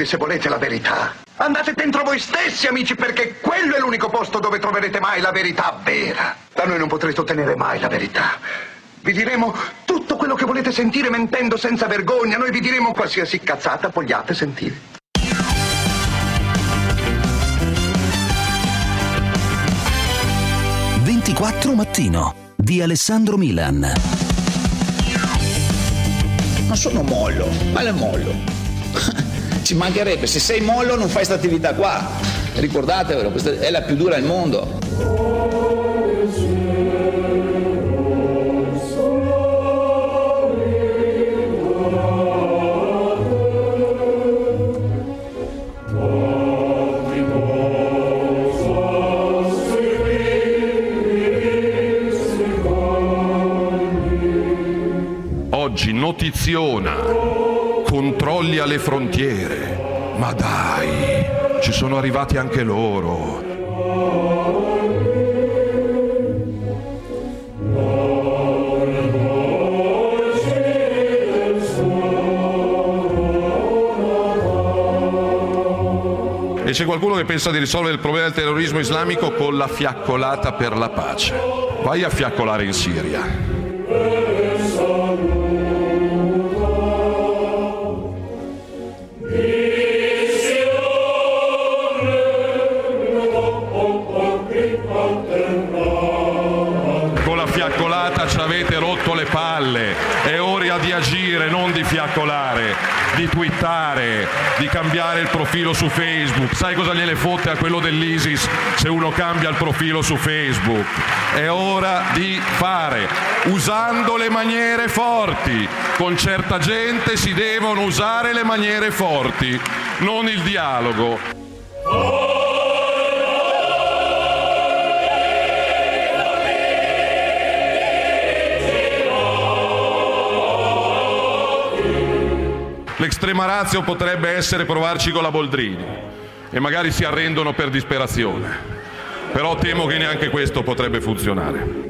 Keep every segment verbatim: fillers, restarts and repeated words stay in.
Quindi se volete la verità, andate dentro voi stessi, amici, perché quello è l'unico posto dove troverete mai la verità vera. Da noi non potrete ottenere mai la verità. Vi diremo tutto quello che volete sentire mentendo senza vergogna. Noi vi diremo qualsiasi cazzata vogliate sentire. ventiquattro Mattino di Alessandro Milan. Ma sono mollo, ma è mollo. Ci mancherebbe, se sei mollo non fai sta attività qua. Ricordatevelo, questa è la più dura al mondo. Oggi notiziona, controlli alle frontiere, ma dai, ci sono arrivati anche loro. E c'è qualcuno che pensa di risolvere il problema del terrorismo islamico con la fiaccolata per la pace. Vai a fiaccolare in Siria. Ci avete rotto le palle, è ora di agire, non di fiaccolare, di twittare, di cambiare il profilo su Facebook. Sai cosa gliene fotte a quello dell'ISIS se uno cambia il profilo su Facebook? È ora di fare, usando le maniere forti. Con certa gente si devono usare le maniere forti, non il dialogo. L'estrema ratio potrebbe essere provarci con la Boldrini e magari si arrendono per disperazione, però temo che neanche questo potrebbe funzionare.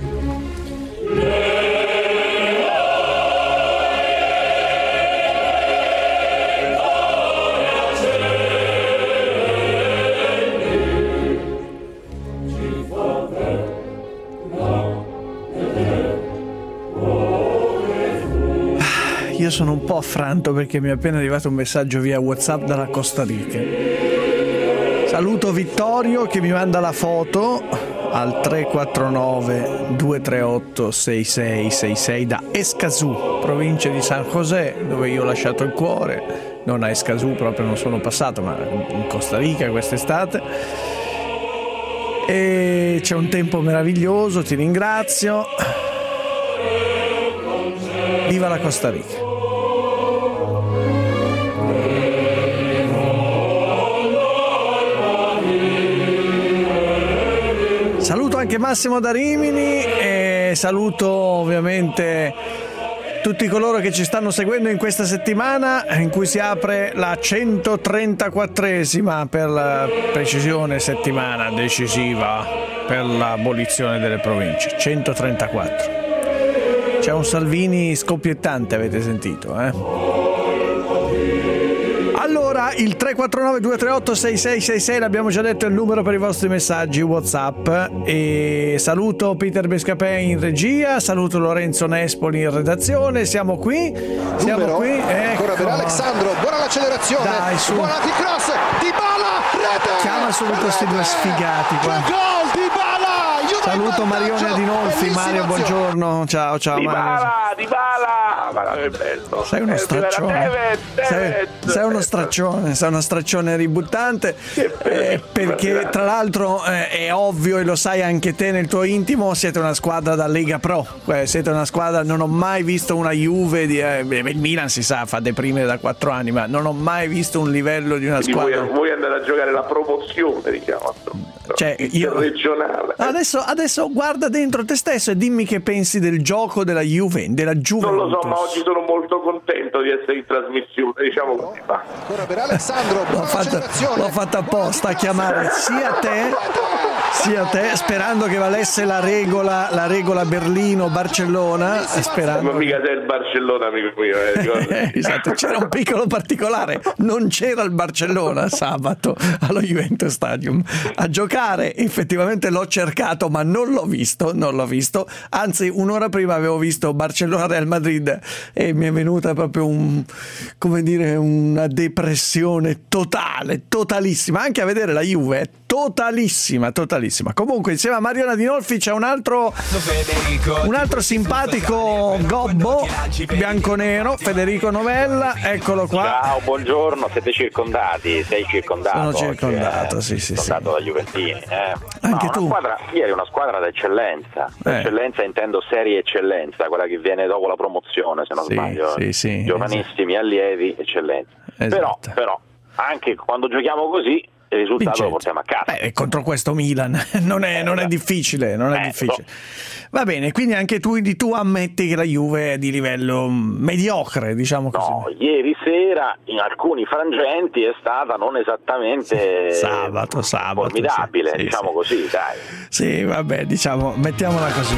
Io sono un po' affranto perché mi è appena arrivato un messaggio via WhatsApp dalla Costa Rica. Saluto Vittorio che mi manda la foto al tre quattro nove due tre otto sei sei sei sei da Escazú, provincia di San José, dove io ho lasciato il cuore. Non a Escazú, proprio non sono passato, ma in Costa Rica quest'estate. E c'è un tempo meraviglioso, ti ringrazio. Viva la Costa Rica. Saluto anche Massimo da Rimini e saluto ovviamente tutti coloro che ci stanno seguendo in questa settimana in cui si apre la centotrentaquattresima, per la precisione, settimana decisiva per l'abolizione delle province. centotrentaquattro. C'è un Salvini scoppiettante, avete sentito, eh? Allora, il tre quattro nove due tre otto sei sei sei sei, l'abbiamo già detto, è il numero per i vostri messaggi WhatsApp. E saluto Peter Bescapè in regia, saluto Lorenzo Nespoli in redazione. Siamo qui, siamo numero, qui. Ecco. Ancora per Alexandro, buona l'accelerazione. Dai, su. Buona di cross, Dybala, rete. Chiama subito questi due sfigati qua. Gol, Dybala. Saluto Marione Adinolfi. Mario, buongiorno. Ciao, ciao Mario. Dybala, Dybala, che bello. Sei uno straccione. Sei, sei uno straccione, sei uno straccione ributtante. Eh, perché tra l'altro eh, è ovvio e lo sai anche te nel tuo intimo, siete una squadra da Lega Pro. Eh, siete una squadra, non ho mai visto una Juve di, eh, il Milan si sa, fa deprimere da quattro anni, ma non ho mai visto un livello di una Quindi squadra. Vuoi, vuoi andare a giocare la promozione, diciamo. Cioè, io regionale. Adesso, adesso guarda dentro te stesso e dimmi che pensi del gioco della Juve, della Juventus. Non lo so, ma oggi sono molto contento di essere in trasmissione, diciamo così. Va. Ancora per Alessandro, l'ho fatta, l'ho fatta apposta a chiamare sia te sia te, sperando che valesse la regola, la regola Berlino-Barcellona, sperando. Ma mica sei il Barcellona, amico mio. Eh, esatto, c'era un piccolo particolare, non c'era il Barcellona sabato allo Juventus Stadium a giocare, effettivamente l'ho cercato ma non l'ho visto, non l'ho visto, anzi un'ora prima avevo visto Barcellona-Real Madrid e mi è venuta proprio un, come dire, una depressione totale, totalissima, anche a vedere la Juve, totalissima, totalissima. Comunque insieme a Mariona Dinolfi c'è un altro un altro simpatico gobbo bianconero, Federico Novella, eccolo qua. Ciao, buongiorno, siete circondati, sei circondato. Sono circondato, oggi, sì, sì, circondato sì. da Juventini. Eh. Anche no, tu. Una squadra, ieri una squadra d'eccellenza, Eh. eccellenza intendo serie eccellenza, quella che viene dopo la promozione, se non Sì, sbaglio. sì, sì, Giovanissimi allievi, eccellenza. Esatto. Però, però, anche quando giochiamo così, il risultato Vincente. lo portiamo a casa. Beh, contro questo Milan non è, non è difficile, non è Eh, difficile. so. Va bene, quindi anche tu, di tu ammetti che la Juve è di livello mediocre, diciamo così. No, ieri sera in alcuni frangenti è stata non esattamente Sabato, sabato, formidabile, sì, sì, diciamo sì. così, dai. Sì, vabbè, diciamo, mettiamola così.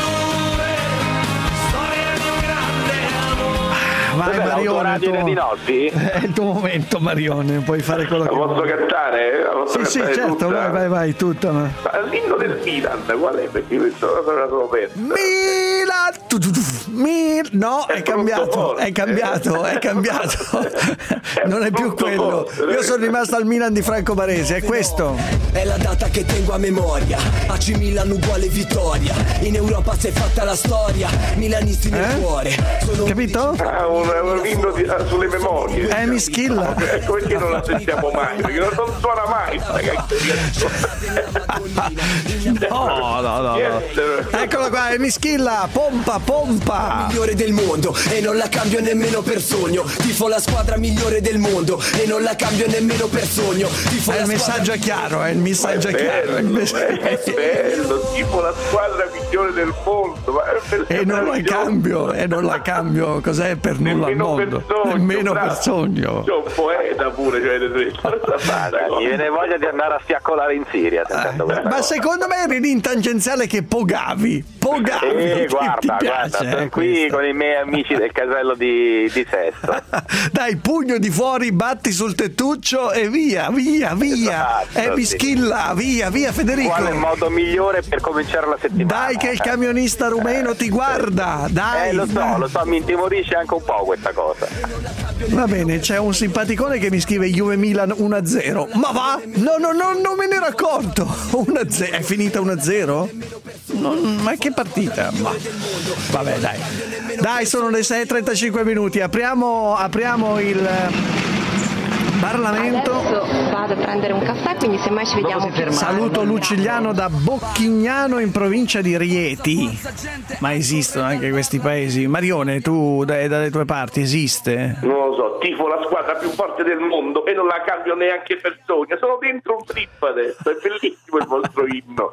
Vai Cos'è, Marione, l'autoradio tu... di Dinolfi? è il tuo momento Marione, puoi fare quello La che posso vuoi. cantare? La posso Sì, sì, cantare certo, tutta? vai, vai, vai, tutto. Ma... Ma l'inno del Milan, qual è? Perché questo non lo perso. Milan, tu, tu, tu, Mil... no, è, È cambiato, brutto è cambiato, è cambiato. Non è più brutto quello. forte. Io sono rimasto al Milan di Franco Baresi, è questo. È la data che tengo a memoria. A C Milan uguale vittoria. In Europa si è fatta la storia. Milanisti nel Eh? cuore. Sono Capito? Ah, un, un inno di- ah, sulle memorie. Eh, mi schilla. Ecco perché non la sentiamo mai, perché non, non suona mai. No, no, no, no. Eccolo qua, è Mischilla, pompa, pompa. migliore del mondo e non la cambio nemmeno per sogno. Tifo la squadra migliore del mondo e non la cambio nemmeno per sogno. Tifo Eh, la il messaggio è chiaro, è il messaggio è chiaro. il messaggio- È bello, tipo la squadra migliore del mondo. Ma è E non la cambio, e non la cambio, cos'è per nulla al nemmeno mondo? per sogno, Nemmeno bravo. per sogno. C'è un poeta pure, cioè, Guarda, mi viene voglia di andare a fiaccolare in Siria sentendo questa Ma cosa. secondo me eri lì in tangenziale che pogavi, pogavi. Eh, ti- guarda, ti piace, guarda, sono eh, qui questo? con i miei amici del casello di, di Sesto. Dai, pugno di fuori, batti sul tettuccio e via, via, via. Esatto, E sì. Bischilla, via, via Federico. Qual è il modo migliore per cominciare la settimana? Dai che il camionista rumeno ti guarda, dai. Eh, lo so, dai. lo so, mi intimorisce anche un po' questa cosa. Va bene, c'è un simpaticone che mi scrive Juve Milan uno a zero. Ma va? No, no, no, non me ne ero accorto. uno a zero. È finita uno a zero? Non- ma che partita? Ma... Vabbè, dai. Dai, sono le sei e trentacinque minuti. Apriamo, apriamo il Parlamento. Adesso vado a prendere un caffè, quindi semmai ci vediamo più. Saluto Lucigliano da Bocchignano in provincia di Rieti. Ma esistono anche questi paesi? Marione, tu dai, dalle tue parti esiste? Non lo so, tifo la squadra più forte del mondo e non la cambio neanche per sogno. Sono dentro un trip adesso, è bellissimo il vostro inno.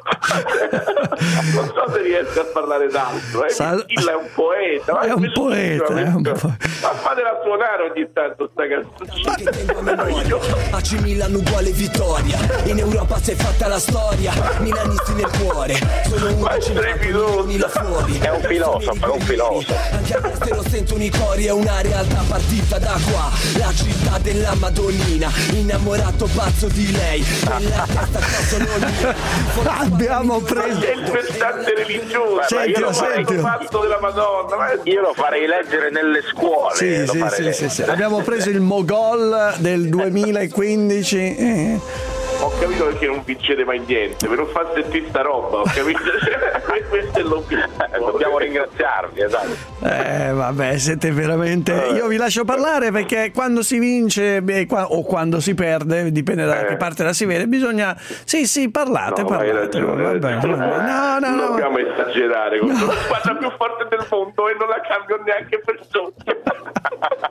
Non so se riesco a parlare d'altro. Eh. Sal- Mischilla è un poeta. ma È un bellissimo, poeta, è un questo. po- Ma fatela suonare ogni tanto sta canzone. A C Milan uguale vittoria. In Europa si è fatta la storia. Milanisti nel cuore. Sono Ma è strepitoso. mila fuori. È un filosofo, è un filosofo. Anche all'estero sentono i cori. È una realtà partita da qua. La città della Madonnina. Innamorato pazzo di lei. Nella testa qua sono lì. Abbiamo Ma preso. c'è il versante religioso. Ma Sentilo, io lo farei sentilo. con fatto della Madonna. Ma è- Io lo farei leggere nelle scuole. Sì, lo sì, farei sì, leggere. sì, sì. Abbiamo preso il Mogol del duemilaquindici. Eh. Ho capito perché non vincete mai niente, per non far sentire sta roba, ho capito? Questo è l'obiettivo. Dobbiamo ringraziarvi, esatto. Eh, vabbè, siete veramente. Io vi lascio parlare perché quando si vince beh, qua- o quando si perde, dipende da Eh. che parte la si vede, bisogna. Sì, sì, parlate, No, ma hai parlate. ragione, hai Vabbè, ragione. vabbè. No, no, Non no. dobbiamo esagerare, con la squadra più forte del mondo e non la cambio neanche per sogno.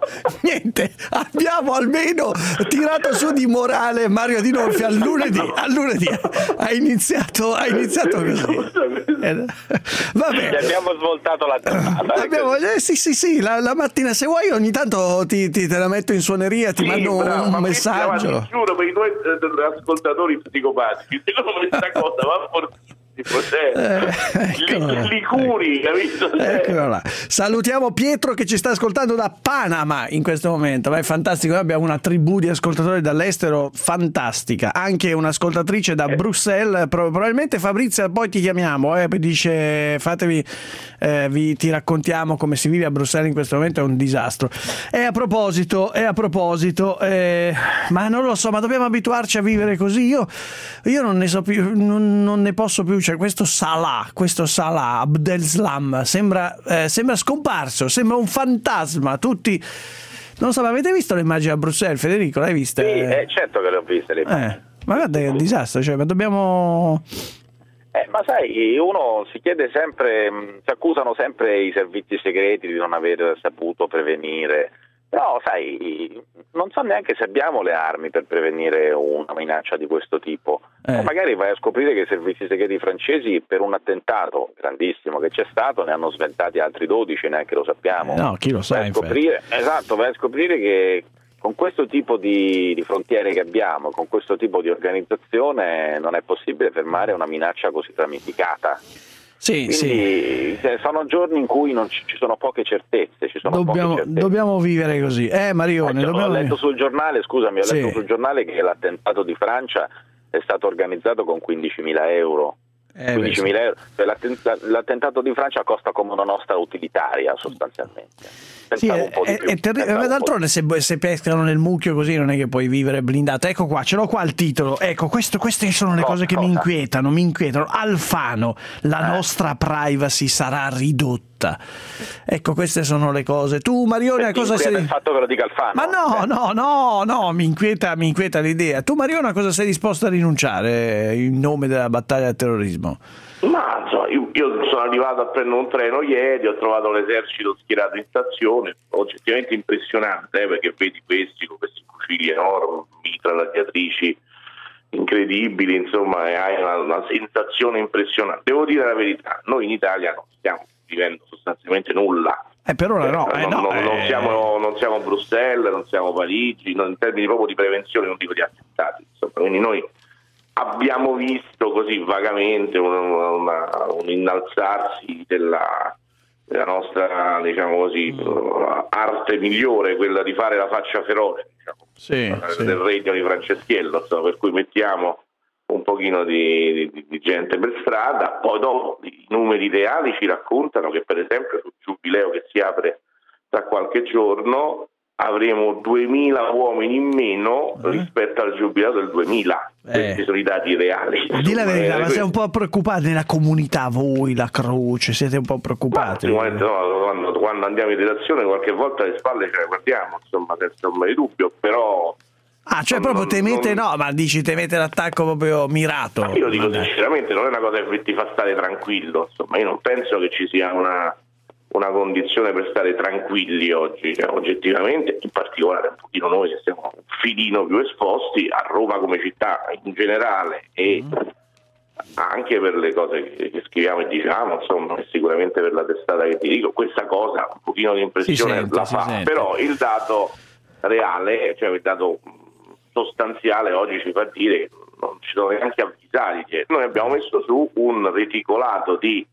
Niente, abbiamo almeno tirato su di morale Mario Dinolfi al lunedì, al lunedì ha iniziato, ha iniziato così. Eh, vabbè. Abbiamo svoltato la giornata. Abbiamo, eh, sì, sì, sì, la, la mattina se vuoi ogni tanto ti, ti te la metto in suoneria, ti sì, mando bravo, un ma messaggio. Ti giuro, per i tuoi eh, ascoltatori psicopatici, secondo me questa cosa va fortissimo. Cioè, eh, li, li curi, capito? Eccolo là. Salutiamo Pietro che ci sta ascoltando da Panama in questo momento, ma è fantastico. Noi abbiamo una tribù di ascoltatori dall'estero fantastica, anche un'ascoltatrice da Bruxelles. Probabilmente Fabrizia, poi ti chiamiamo, eh, dice fatevi, eh, vi, ti raccontiamo come si vive a Bruxelles in questo momento, è un disastro. E a proposito, e a proposito eh, ma non lo so, ma dobbiamo abituarci a vivere così. Io, io non ne so più, non, non ne posso più. Cioè, questo Salah, questo Salah Abdeslam sembra, eh, sembra scomparso, sembra un fantasma. Tutti, non so, ma avete visto le immagini a Bruxelles, Federico? L'hai vista? Sì, eh, certo che le ho viste le immagini. Eh, ma guarda che è un disastro, cioè, ma dobbiamo. Eh, ma sai, uno si chiede sempre, si accusano sempre i servizi segreti di non aver saputo prevenire. No, sai, non so neanche se abbiamo le armi per prevenire una minaccia di questo tipo. Eh. Magari vai a scoprire che i servizi segreti francesi per un attentato grandissimo che c'è stato ne hanno sventati altri dodici, neanche lo sappiamo. No, chi lo sa. Vai a scoprire, esatto, vai a scoprire che con questo tipo di, di frontiere che abbiamo, con questo tipo di organizzazione non è possibile fermare una minaccia così ramificata. Sì, Quindi sì. sono giorni in cui non ci, ci sono poche certezze, ci sono dobbiamo, poche certezze. Dobbiamo vivere così. Eh Marione, eh, dobbiamo... ho letto sul giornale, scusami, ho sì. letto sul giornale che l'attentato di Francia è stato organizzato con quindicimila euro. Eh, quindicimila euro. Cioè, l'attentato di Francia costa come una nostra utilitaria sostanzialmente. Sì, è, è, è terri- d'altronde se, se pescano nel mucchio così non è che puoi vivere blindato. Ecco qua, ce l'ho qua il titolo. Ecco, questo, queste sono le cose che cosa? mi inquietano, mi inquietano. Alfano, la eh. nostra privacy sarà ridotta. Ecco, queste sono le cose. Tu, Marione, a cosa sei? Il fatto che lo dica Alfano. Ma no, no, no, no, mi inquieta, mi inquieta l'idea. Tu, Marione, a cosa sei disposto a rinunciare in nome della battaglia al terrorismo? Ma insomma, io, io sono arrivato a prendere un treno ieri, ho trovato l'esercito schierato in stazione, oggettivamente impressionante, eh, perché vedi questi con questi fucili enormi, mitragliatrici incredibili, insomma, e hai una, una sensazione impressionante. Devo dire la verità, noi in Italia non stiamo vivendo sostanzialmente nulla. Eh, per ora no, eh, non, no, non, eh... non, siamo, non siamo Bruxelles, non siamo Parigi, non, in termini proprio di prevenzione, non dico di attentati, insomma, quindi noi abbiamo visto così vagamente un, una, un innalzarsi della, della nostra, diciamo così, mm. arte migliore, quella di fare la faccia feroce, diciamo, sì, sì. del regno di Franceschiello, insomma, per cui mettiamo un pochino di, di, di gente per strada, poi dopo i numeri reali ci raccontano che per esempio sul giubileo che si apre tra qualche giorno avremo duemila uomini in meno eh. rispetto al giubileo del duemila. Eh. Questi sono i dati reali. Di la verità, ma siete un po' preoccupati nella comunità, voi, la Croce, siete un po' preoccupati? Ma, no, quando, quando andiamo in redazione qualche volta le spalle ce le guardiamo, insomma, senza ombra di dubbio, però... Ah, cioè non, proprio temete, non... no, ma dici temete l'attacco proprio mirato? Ma io dico Vabbè. sinceramente, non è una cosa che ti fa stare tranquillo, insomma, io non penso che ci sia una... una condizione per stare tranquilli oggi, cioè, oggettivamente, in particolare un pochino noi che siamo un filino più esposti a Roma come città in generale e mm. anche per le cose che, che scriviamo e diciamo, insomma, e sicuramente per la testata che ti dico, questa cosa un pochino di impressione sente, la fa, sente. Però il dato reale, cioè il dato sostanziale oggi ci fa dire che non ci sono neanche avvisati, che noi abbiamo messo su un reticolato di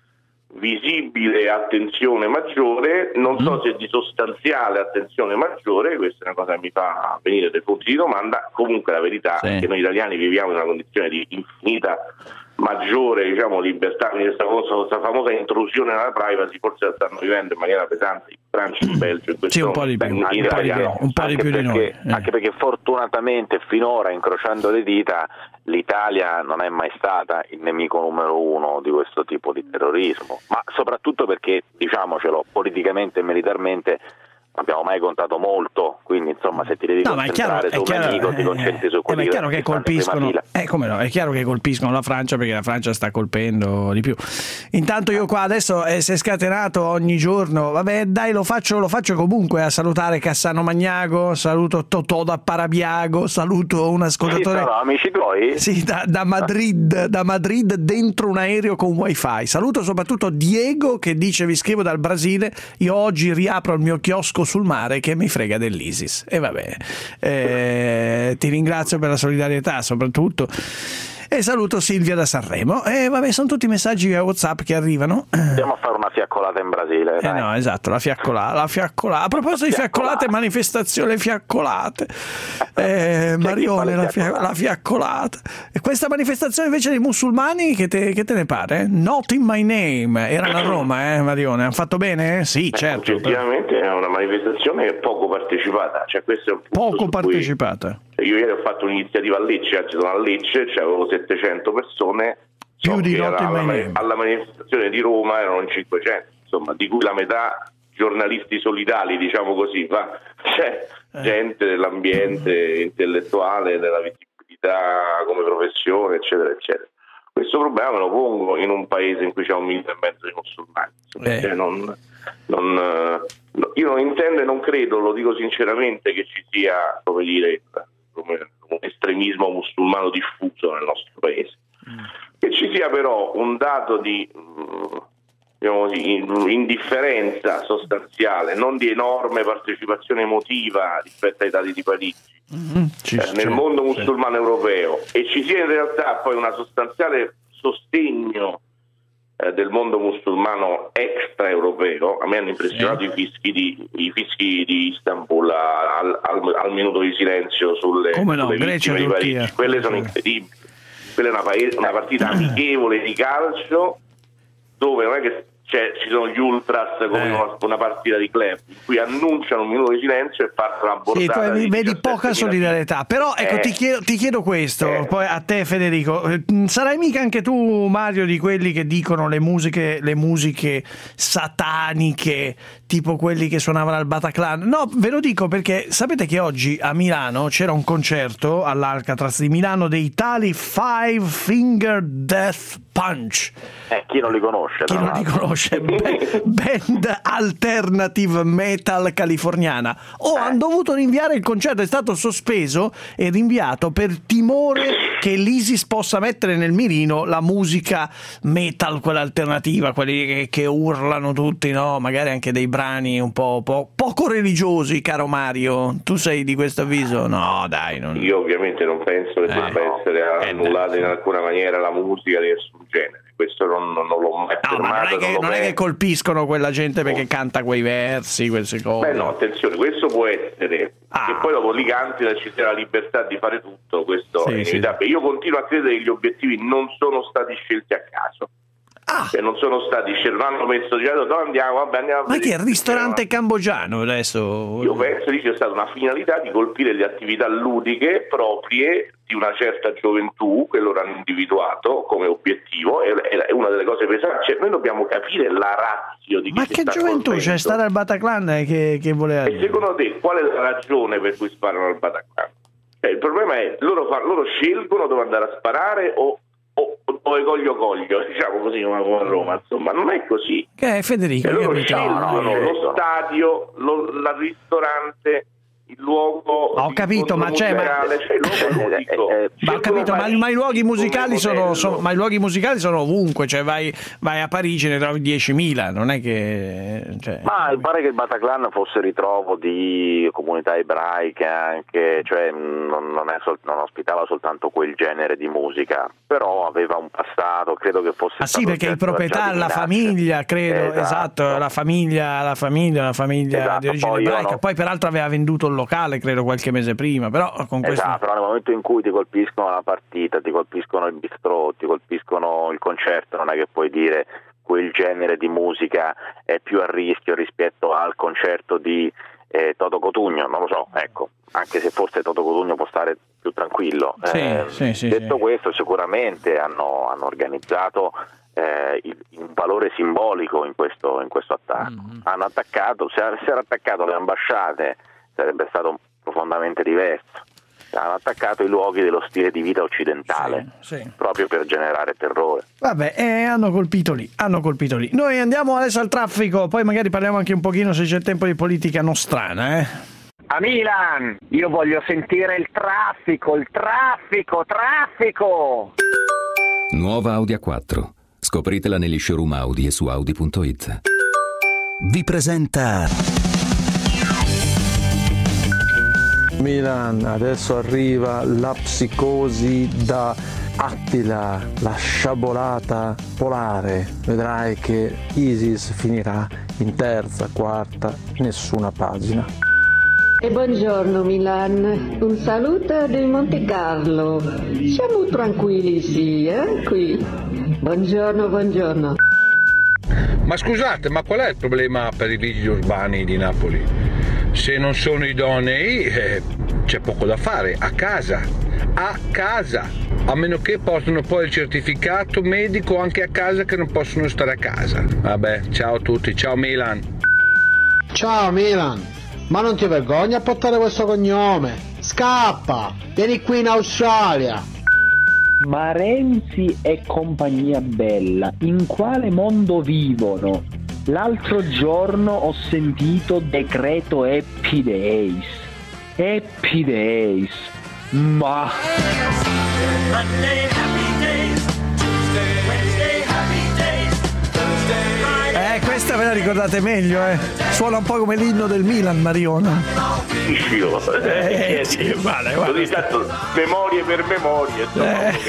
visibile attenzione maggiore, non so se di sostanziale attenzione maggiore, questa è una cosa che mi fa venire dei punti di domanda. Comunque la verità sì. è che noi italiani viviamo in una condizione di infinita maggiore, diciamo, libertà, quindi questa, cosa, questa famosa intrusione nella privacy forse la stanno vivendo in maniera pesante in Francia e in Belgio in questo sì, un po' di più, in un po' di più, un po' di più di noi eh. Anche perché fortunatamente finora, incrociando le dita, l'Italia non è mai stata il nemico numero uno di questo tipo di terrorismo, ma soprattutto perché, diciamocelo, politicamente e militarmente abbiamo mai contato molto, quindi insomma se ti devi no, concentrare su un amico ti concentri su quelli eh, è chiaro che che colpiscono, eh, come no, è chiaro che colpiscono la Francia, perché la Francia sta colpendo di più. Intanto io qua adesso eh, si è scatenato ogni giorno, vabbè dai lo faccio, lo faccio comunque a salutare Cassano Magnago, saluto Totò da Parabiago, saluto un ascoltatore, sì, no, amici tuoi? Sì, da, da Madrid, da Madrid dentro un aereo con wifi. Saluto soprattutto Diego che dice: vi scrivo dal Brasile, io oggi riapro il mio chiosco sul mare che mi frega dell'ISIS. E vabbè, eh, ti ringrazio per la solidarietà soprattutto. E saluto Silvia da Sanremo. E vabbè, sono tutti messaggi via WhatsApp che arrivano. Andiamo a fare una fiaccolata in Brasile. Eh no, esatto, la fiaccolata, la fiaccolata. A proposito di fiaccolate, manifestazione fiaccolate. Eh, Marione, la, fia- la fiaccolata. E questa manifestazione invece dei musulmani, che te, che te ne pare? Not in my name. Erano a Roma, eh, Marione. Hanno fatto bene? Sì, Beh, certo. Oggettivamente è una manifestazione poco partecipata. Cioè, questo è un punto poco partecipata. Cui... Io ieri ho fatto un'iniziativa a Lecce, oggi sono a Lecce, cioè avevo settecento persone, più so di alla, alla, alla manifestazione di Roma erano in cinquecento, insomma, di cui la metà giornalisti solidali, diciamo così, va, cioè eh. gente dell'ambiente intellettuale, della visibilità come professione, eccetera, eccetera. Questo problema me lo pongo in un paese in cui c'è un milione e mezzo di musulmani. Eh. Cioè non, non, io non intendo e non credo, lo dico sinceramente, che ci sia, come dire, un estremismo musulmano diffuso nel nostro paese. Mm. Che ci sia però un dato di, diciamo così, indifferenza sostanziale, non di enorme partecipazione emotiva rispetto ai dati di Parigi. Mm-hmm. eh, nel mondo musulmano europeo, e ci sia in realtà poi una sostanziale sostegno eh, del mondo musulmano extraeuropeo. A me hanno impressionato sì. i fischi di i fischi di Istanbul al, al, al minuto di silenzio sulle, Come no, sulle Grecia, vittime di Parigi. Turchia. Quelle sono incredibili. Quella è una, paese, una partita amichevole di calcio dove non è che Cioè, ci sono gli ultras come eh. una, una partita di club in cui annunciano un minuto di silenzio e partono a bordata. Sì, vedi poca solidarietà. Però ecco, eh. ti, chiedo, ti chiedo questo, eh. poi a te Federico, sarai mica anche tu, Mario, di quelli che dicono le musiche, le musiche sataniche, tipo quelli che suonavano al Bataclan? No, ve lo dico perché sapete che oggi a Milano c'era un concerto all'Alcatraz di Milano dei tali Five Finger Death Punch. Eh, chi non li conosce? Chi non li conosce? Band alternative metal californiana. Oh, hanno dovuto rinviare il concerto, è stato sospeso e rinviato per timore che l'ISIS possa mettere nel mirino la musica metal, quella alternativa, quelli che, che urlano tutti, no? Magari anche dei brani un po', po' poco religiosi, caro Mario. Tu sei di questo avviso? No, dai. Non... Io ovviamente non penso che debba eh, essere annullata in alcuna maniera la musica di nessun genere. Questo non, non l'ho mai no, fermato. Ma non è, che, non, non è che colpiscono quella gente perché oh. canta quei versi, queste cose. Beh no, attenzione, questo può essere ah. che poi dopo li canti ci sia la libertà di fare tutto, questo sì, è inevitabile. Sì. Io continuo a credere che gli obiettivi non sono stati scelti a caso. Ah. Cioè non sono stati scelti, non hanno messo diciamo, dove andiamo, vabbè, andiamo a ma che è il ristorante no? cambogiano adesso? Io penso che sia stata una finalità di colpire le attività ludiche proprie di una certa gioventù, che loro hanno individuato come obiettivo, è una delle cose pesanti. Cioè, noi dobbiamo capire la ratio di chi ma che gioventù colpendo. C'è stata al Bataclan che, che voleva e secondo te qual è la ragione per cui sparano al Bataclan? Cioè, il problema è loro, fa, loro scelgono dove andare a sparare o o dove coglio coglio, diciamo così come a Roma, insomma non è così. Che è Federico? E loro scelgono no, lo stadio, lo, il ristorante, il luogo. Ho capito, ma c'è ma... Cioè, il luogo ludico. eh, eh, ma ho capito, ma, ma i luoghi musicali sono, sono ma i luoghi musicali sono ovunque, cioè vai, vai a Parigi ne trovi diecimila, non è che cioè... Ma mi pare che il Bataclan fosse ritrovo di comunità ebraiche anche, cioè non, non, è sol- non ospitava soltanto quel genere di musica, però aveva un passato, credo che fosse ah sì, perché il proprietario, la famiglia, credo, esatto, esatto la famiglia, la famiglia, la famiglia esatto, di origine poi ebraica, no... poi peraltro aveva venduto il locale, credo qualche mese prima, però con questo... Esatto, però nel momento in cui ti colpiscono la partita, ti colpiscono il bistrò, ti colpiscono il concerto, non è che puoi dire quel genere di musica è più a rischio rispetto al concerto di eh, Toto Cotugno, non lo so, ecco, anche se forse Toto Cotugno può stare più tranquillo. Sì, eh, sì, sì, detto sì. questo, sicuramente hanno, hanno organizzato eh, un valore simbolico in questo, in questo attacco. Mm-hmm. Hanno attaccato, se era attaccato le ambasciate sarebbe stato profondamente diverso. Hanno attaccato i luoghi dello stile di vita occidentale, sì, sì. proprio per generare terrore. Vabbè, eh, hanno colpito lì, hanno colpito lì. Noi andiamo adesso al traffico, poi magari parliamo anche un pochino, se c'è tempo, di politica nostrana, eh. A Milan, io voglio sentire il traffico, il traffico, traffico! Nuova Audi A quattro. Scopritela negli showroom Audi e su Audi punto it. Vi presenta Milan, adesso arriva la psicosi da Attila, la sciabolata polare. Vedrai che ISIS finirà in terza, quarta, nessuna pagina. E buongiorno Milan, un saluto di Monte Carlo. Siamo tranquilli, sì, eh, qui. Buongiorno, buongiorno. Ma scusate, ma qual è il problema per i vigili urbani di Napoli? Se non sono idonei, eh, c'è poco da fare, a casa, a casa, a meno che portano poi il certificato medico anche a casa, che non possono stare a casa. Vabbè, ciao a tutti, ciao Milan. Ciao Milan, ma non ti vergogni a portare questo cognome? Scappa, vieni qui in Australia. Ma Renzi e compagnia bella, in quale mondo vivono? L'altro giorno ho sentito decreto Happy Days. Happy Days. Ma... Eh, questa ve la ricordate meglio, eh. Suona un po' come l'inno del Milan, Mariona. Eh, eh, sì, vale, vale. Così tanto memorie per memorie, insomma, eh.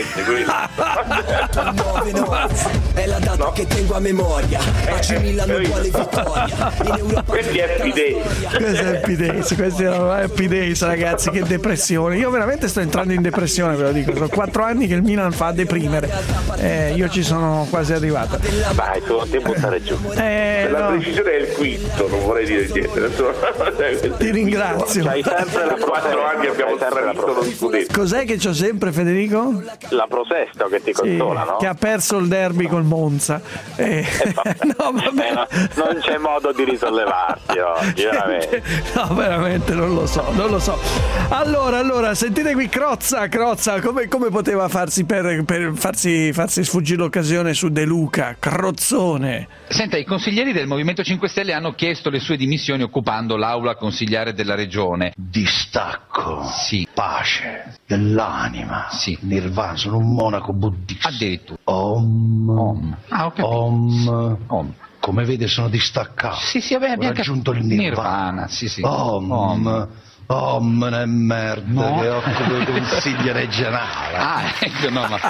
nove nove è la data no. che tengo a memoria. A Milan non vuole vittoria. In Europa questi è Happy Days. Questo è Happy Days, questi erano Happy Days, ragazzi, che depressione. Io veramente sto entrando in depressione, ve lo dico. Sono quattro anni che il Milan fa deprimere. Eh, io ci sono quasi arrivato. Vai, sono te buttare giù. Eh, la no. precisione è il quinto, non vorrei dire niente. Ti ringrazio. C'hai sempre la quattro anni abbiamo stravinto lo scudetto. Cos'è che c'ho sempre, Federico? La Prosesto che ti consola, sì, no? Che ha perso il derby col Monza. Eh, eh, vabbè. No, vabbè. Eh, no, non c'è modo di risollevarsi oggi, veramente. No, veramente non lo so, non lo so. Allora, allora, sentite qui Crozza, Crozza, come, come poteva farsi per, per farsi, farsi sfuggire l'occasione su De Luca, Crozzone. Senta, i consiglieri del Movimento cinque Stelle hanno chiesto le sue dimissioni occupando l'aula consigliare della regione. Distacco, sì. Pace dell'anima, sì. Nirvana, sono un monaco buddista. Addirittura. Om. Om. Ah, ho capito. Om. Om. Come vede sono distaccato. Sì, sì, vabbè, abbiamo raggiunto il Nirvana. Nirvana, sì, sì. Om. Om. Oh, me ne merda, no. Che occupo il consiglio regionale. Ah, ecco, no, ma...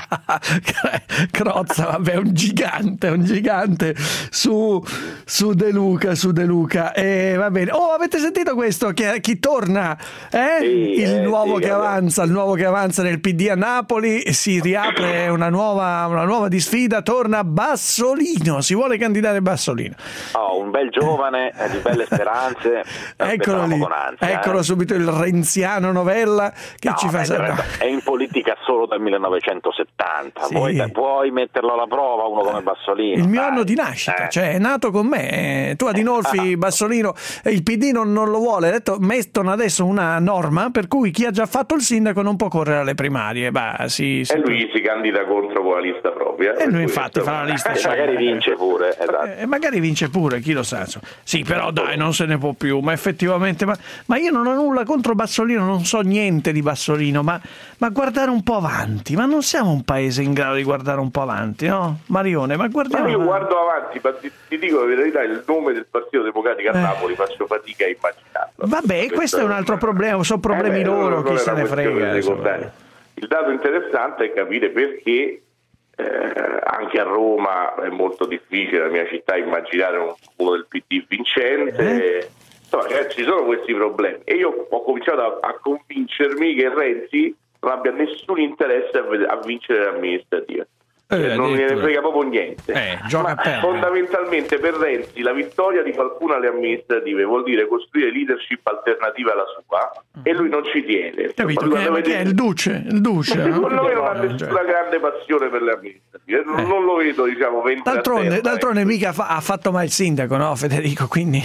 Crozza, vabbè, è un gigante, un gigante su, su De Luca, su De Luca. E va bene. Oh, avete sentito questo? Che chi torna? Eh? Sì, il eh, nuovo sì, che vabbè. avanza, il nuovo che avanza nel P D a Napoli, si riapre una nuova, una nuova di sfida, torna Bassolino, si vuole candidare Bassolino. Oh, un bel giovane, eh, di belle speranze. Eccolo lì, con ansia, eccolo eh. subito il renziano Novella che no, ci fa è, no. è in politica solo dal millenovecentosettanta. Sì. Vuoi, puoi metterlo alla prova uno come Bassolino? Il mio dai. anno di nascita, eh. cioè è nato con me. Tu Adinolfi, Bassolino, il P D non, non lo vuole. Ha detto, mettono adesso una norma per cui chi ha già fatto il sindaco non può correre alle primarie. Bah, sì, sì. E lui si candida contro con la lista propria. E lui infatti fa la lista. E cioè, magari vince pure. Esatto. E magari vince pure, chi lo sa. Sì, però dai, non se ne può più. Ma effettivamente, ma, ma io non ho nulla contro Bassolino, non so niente di Bassolino, ma, ma guardare un po' avanti, ma non siamo un paese in grado di guardare un po' avanti, no? Marione, ma guardiamo. Ma io avanti. guardo avanti, ma ti, ti dico la verità, il nome del Partito Democratico a Eh. Napoli faccio fatica a immaginarlo. Vabbè, questo, questo è un altro problema, sono problemi eh beh, loro, non chi è se una ne questione frega. secondaria. Il dato interessante è capire perché eh, anche a Roma è molto difficile, la mia città, immaginare un uno del P D vincente. Eh? Insomma, eh, ci sono questi problemi e io ho cominciato a, a convincermi che Renzi non abbia nessun interesse a, ved- a vincere le amministrative. Eh, non gliene frega proprio niente. Eh, gioca Ma a fondamentalmente per Renzi la vittoria di qualcuno alle amministrative vuol dire costruire leadership alternative alla sua e lui non ci tiene. Capito? Ma Che, ma che è il duce, il duce, no? Secondo me non ha Cioè. nessuna grande passione per le amministrative. eh. non lo vedo, diciamo, ventre d'altronde, a terra, d'altronde ecco. mica fa, ha fatto mai il sindaco, no Federico? Quindi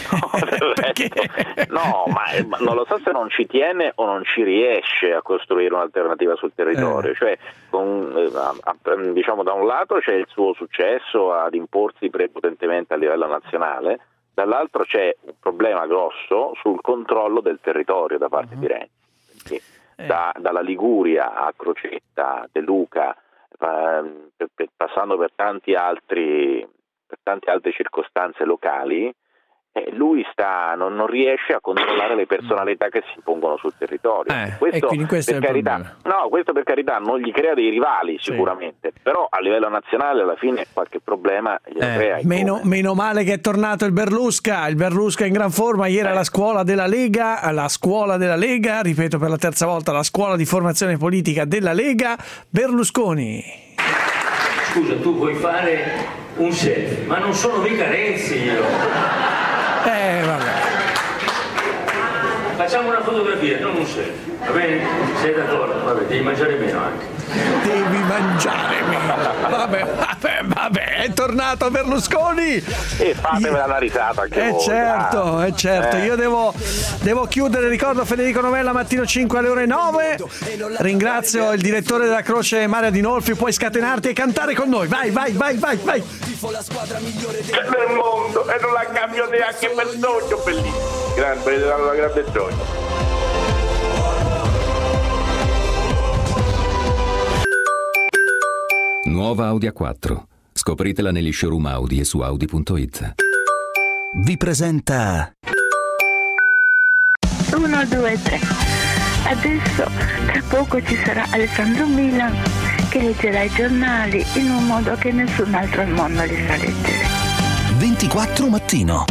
no, ma, ma non lo so se non ci tiene o non ci riesce a costruire un'alternativa sul territorio, eh. cioè con, eh, diciamo da un lato c'è il suo successo ad imporsi prepotentemente a livello nazionale, dall'altro c'è un problema grosso sul controllo del territorio da parte uh-huh. di Renzi. Quindi, eh. da, dalla Liguria a Crocetta, De Luca, eh, per, per, passando per tanti altri per tante altre circostanze locali, eh, lui sta non, non riesce a controllare le personalità che si impongono sul territorio. Eh, questo, questo per carità, no, questo per carità non gli crea dei rivali sicuramente, sì. però a livello nazionale alla fine qualche problema glielo eh, crea. Meno, meno male che è tornato il Berlusca, il Berlusca in gran forma, ieri alla scuola della Lega, alla scuola della Lega, ripeto per la terza volta, la scuola di formazione politica della Lega, Berlusconi. Scusa, tu vuoi fare un selfie, ma non sono mica Renzi io. Eh, vabbè. Facciamo una fotografia, non un selfie, va bene? Sei d'accordo? Vabbè, devi mangiare meno anche. Devi mangiare meno. Vabbè, vabbè, vabbè, è tornato Berlusconi. E fatevela una risata anche eh voi. Certo, ah. eh certo. Eh. Io devo, devo chiudere, ricordo Federico Novella, mattino cinque alle ore nove. Ringrazio il direttore della Croce Mario Dinolfi, puoi scatenarti e cantare con noi. Vai, vai, vai, vai, vai. C'è nel mondo e non la cambio neanche per sogno, bellissimo. Grande, mi danno una grande gioia. Nuova Audi A quattro. Scopritela negli showroom Audi e su Audi punto it. Vi presenta uno, due, tre. Adesso tra poco ci sarà Alessandro Milan che leggerà i giornali in un modo che nessun altro al mondo li sa leggere. ventiquattro mattino.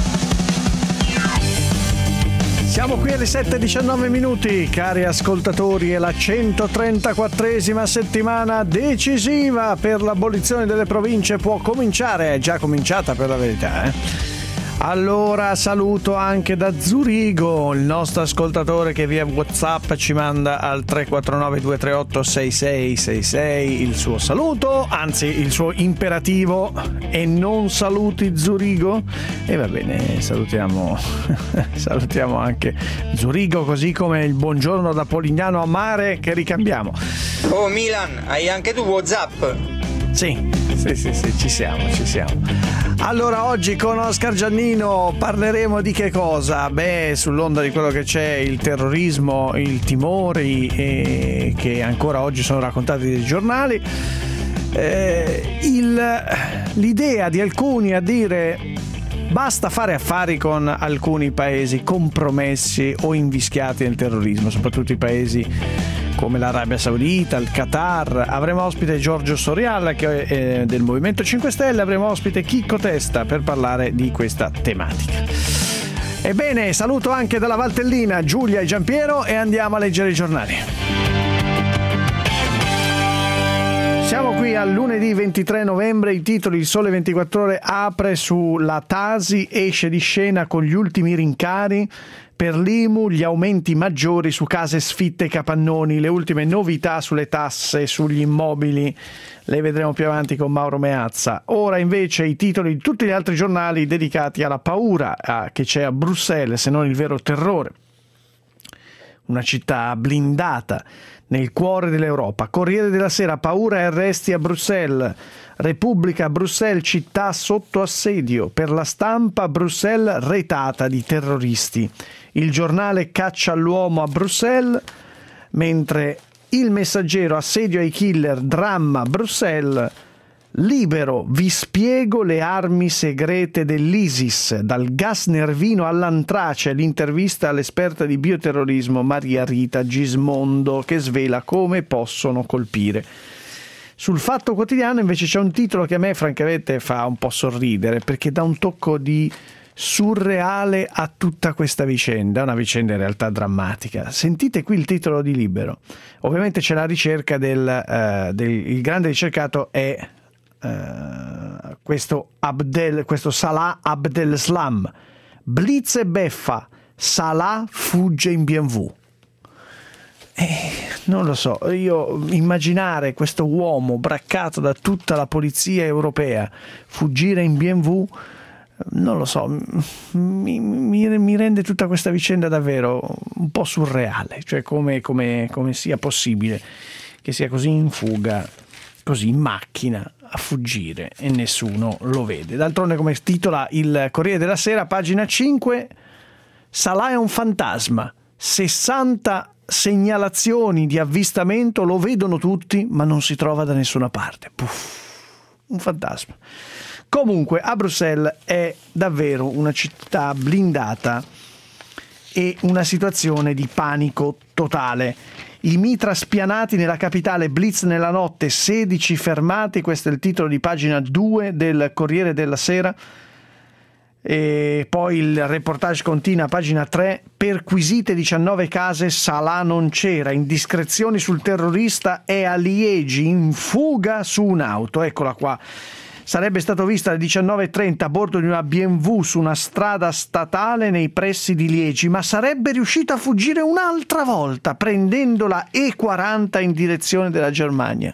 Siamo qui alle sette e diciannove minuti, cari ascoltatori, è la centotrentaquattresima settimana decisiva per l'abolizione delle province, può cominciare, è già cominciata per la verità, eh? Allora saluto anche da Zurigo il nostro ascoltatore che via WhatsApp ci manda al tre quattro nove due tre otto sei sei sei sei il suo saluto, anzi il suo imperativo: e non saluti Zurigo? E va bene, salutiamo salutiamo anche Zurigo, così come il buongiorno da Polignano a Mare che ricambiamo. Oh Milan, hai anche tu WhatsApp? Sì, sì, sì, sì, ci siamo, ci siamo. Allora, oggi con Oscar Giannino parleremo di che cosa? Beh, sull'onda di quello che c'è, il terrorismo, i timori eh, che ancora oggi sono raccontati dai giornali, eh, il, l'idea di alcuni a dire basta fare affari con alcuni paesi compromessi o invischiati nel terrorismo, soprattutto i paesi come l'Arabia Saudita, il Qatar. Avremo ospite Giorgio Sorialla che è del Movimento cinque Stelle, avremo ospite Chicco Testa per parlare di questa tematica. Ebbene, saluto anche dalla Valtellina Giulia e Giampiero e andiamo a leggere i giornali. Siamo qui al lunedì ventitré novembre, i titoli: il Sole ventiquattro Ore apre sulla Tasi, esce di scena con gli ultimi rincari. Per l'I M U gli aumenti maggiori su case sfitte e capannoni, le ultime novità sulle tasse sugli immobili le vedremo più avanti con Mauro Meazza. Ora invece i titoli di tutti gli altri giornali dedicati alla paura eh, che c'è a Bruxelles, se non il vero terrore. Una città blindata nel cuore dell'Europa. Corriere della Sera: paura e arresti a Bruxelles. Repubblica: a Bruxelles città sotto assedio. Per la Stampa: Bruxelles retata di terroristi. Il Giornale: caccia all'uomo a Bruxelles, mentre Il Messaggero: assedio ai killer, dramma a Bruxelles. Libero: vi spiego le armi segrete dell'ISIS, dal gas nervino all'antrace, l'intervista all'esperta di bioterrorismo Maria Rita Gismondo che svela come possono colpire. Sul Fatto Quotidiano invece c'è un titolo che a me francamente fa un po' sorridere, perché dà un tocco di surreale a tutta questa vicenda, una vicenda in realtà drammatica. Sentite qui il titolo di Libero. Ovviamente c'è la ricerca del, uh, del il grande ricercato è uh, questo Abdel, questo Salah Abdeslam. Blitz e beffa, Salah fugge in B M W. Eh, non lo so, io immaginare questo uomo braccato da tutta la polizia europea fuggire in B M W, non lo so, mi, mi, mi rende tutta questa vicenda davvero un po' surreale, cioè come, come, come sia possibile che sia così in fuga, così in macchina a fuggire e nessuno lo vede. D'altronde, come titola il Corriere della Sera, pagina cinque, Salah è un fantasma, sessanta segnalazioni di avvistamento, lo vedono tutti ma non si trova da nessuna parte. Puff, un fantasma. Comunque a Bruxelles è davvero una città blindata e una situazione di panico totale. I mitra spianati nella capitale, blitz nella notte, sedici fermati, questo è il titolo di pagina due del Corriere della Sera. E poi il reportage continua a pagina tre, perquisite diciannove case, Salah non c'era, indiscrezioni sul terrorista, è a Liegi in fuga su un'auto, eccola qua. Sarebbe stato visto alle diciannove e trenta a bordo di una B M W su una strada statale nei pressi di Liegi, ma sarebbe riuscito a fuggire un'altra volta prendendo la E quaranta in direzione della Germania.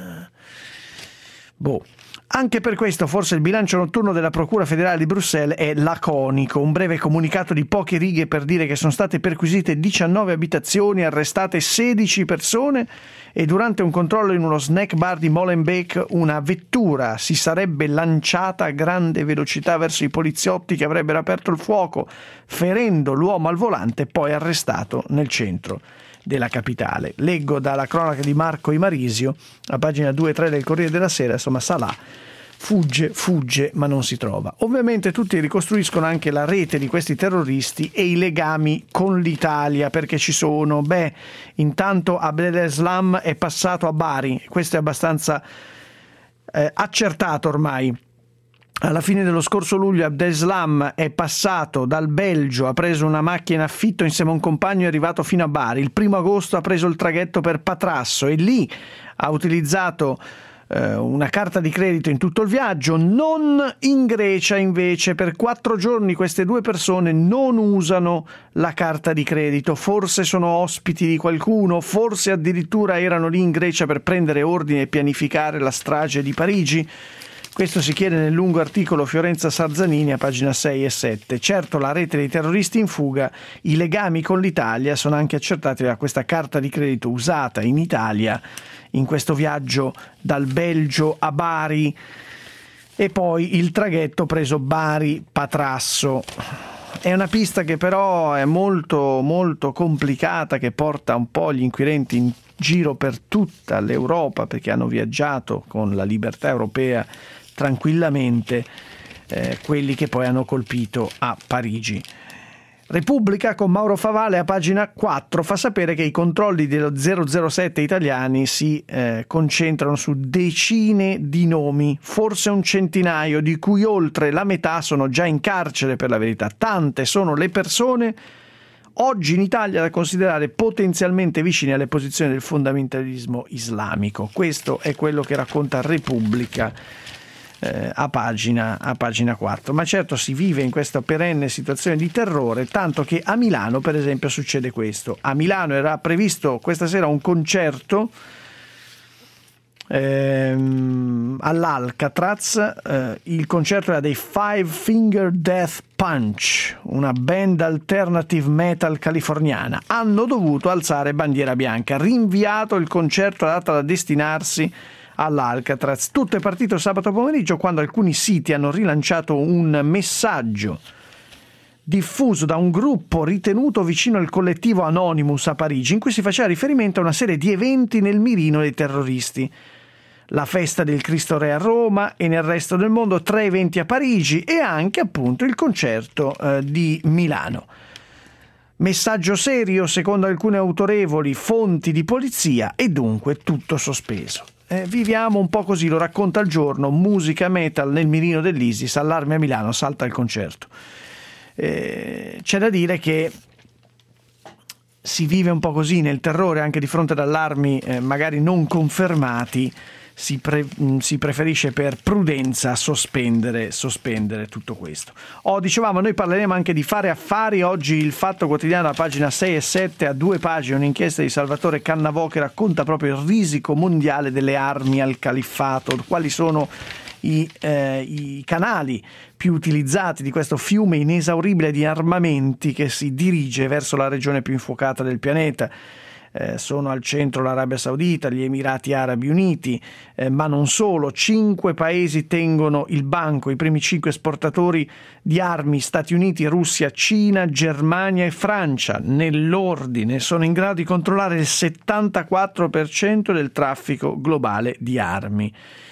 Boh. Anche per questo forse il bilancio notturno della Procura federale di Bruxelles è laconico, un breve comunicato di poche righe per dire che sono state perquisite diciannove abitazioni, arrestate sedici persone e durante un controllo in uno snack bar di Molenbeek una vettura si sarebbe lanciata a grande velocità verso i poliziotti che avrebbero aperto il fuoco, ferendo l'uomo al volante poi arrestato nel centro della capitale. Leggo dalla cronaca di Marco Imarisio, a pagina due e tre del Corriere della Sera, insomma Salah fugge, fugge, ma non si trova. Ovviamente tutti ricostruiscono anche la rete di questi terroristi e i legami con l'Italia, perché ci sono. Beh, intanto Abdeslam è passato a Bari, questo è abbastanza eh, accertato ormai. Alla fine dello scorso luglio Abdeslam è passato dal Belgio, ha preso una macchina in affitto insieme a un compagno e è arrivato fino a Bari. Il primo agosto ha preso il traghetto per Patrasso e lì ha utilizzato eh, una carta di credito in tutto il viaggio. Non in Grecia invece, per quattro giorni queste due persone non usano la carta di credito. Forse sono ospiti di qualcuno, forse addirittura erano lì in Grecia per prendere ordine e pianificare la strage di Parigi. Questo si chiede nel lungo articolo Fiorenza Sarzanini a pagina sei e sette. Certo, la rete dei terroristi in fuga, i legami con l'Italia sono anche accertati da questa carta di credito usata in Italia in questo viaggio dal Belgio a Bari e poi il traghetto preso Bari-Patrasso. È una pista che però è molto molto complicata, che porta un po' gli inquirenti in giro per tutta l'Europa, perché hanno viaggiato con la libertà europea tranquillamente, eh, quelli che poi hanno colpito a Parigi. Repubblica con Mauro Favale a pagina quattro fa sapere che i controlli dello zero zero sette italiani si eh, concentrano su decine di nomi, forse un centinaio, di cui oltre la metà sono già in carcere per la verità. Tante sono le persone oggi in Italia da considerare potenzialmente vicine alle posizioni del fondamentalismo islamico. Questo è quello che racconta Repubblica eh, a pagina, a pagina quattro. Ma certo si vive in questa perenne situazione di terrore, tanto che a Milano per esempio succede questo. A Milano era previsto questa sera un concerto ehm, all'Alcatraz, eh, il concerto era dei Five Finger Death Punch, una band alternative metal californiana. Hanno dovuto alzare bandiera bianca, rinviato il concerto adatto da destinarsi all'Alcatraz. Tutto è partito sabato pomeriggio, quando alcuni siti hanno rilanciato un messaggio diffuso da un gruppo ritenuto vicino al collettivo Anonymous a Parigi, in cui si faceva riferimento a una serie di eventi nel mirino dei terroristi. La festa del Cristo Re a Roma e nel resto del mondo, tre eventi a Parigi e anche appunto il concerto eh, di Milano. Messaggio serio secondo alcune autorevoli fonti di polizia e dunque tutto sospeso. Eh, viviamo un po' così, lo racconta il Giorno, musica metal nel mirino dell'ISIS, allarme a Milano, salta il concerto. Eh, c'è da dire che si vive un po' così nel terrore anche di fronte ad allarmi eh, magari non confermati. si, pre, si preferisce per prudenza sospendere, sospendere tutto questo. Oh, dicevamo, noi parleremo anche di fare affari. Oggi il Fatto Quotidiano, a pagina sei e sette, a due pagine, un'inchiesta di Salvatore Cannavò che racconta proprio il risico mondiale delle armi al califfato, quali sono I, eh, i canali più utilizzati di questo fiume inesauribile di armamenti che si dirige verso la regione più infuocata del pianeta. Eh, sono al centro l'Arabia Saudita, gli Emirati Arabi Uniti, eh, ma non solo. Cinque paesi tengono il banco, i primi cinque esportatori di armi: Stati Uniti, Russia, Cina, Germania e Francia. Nell'ordine sono in grado di controllare il settantaquattro per cento del traffico globale di armi.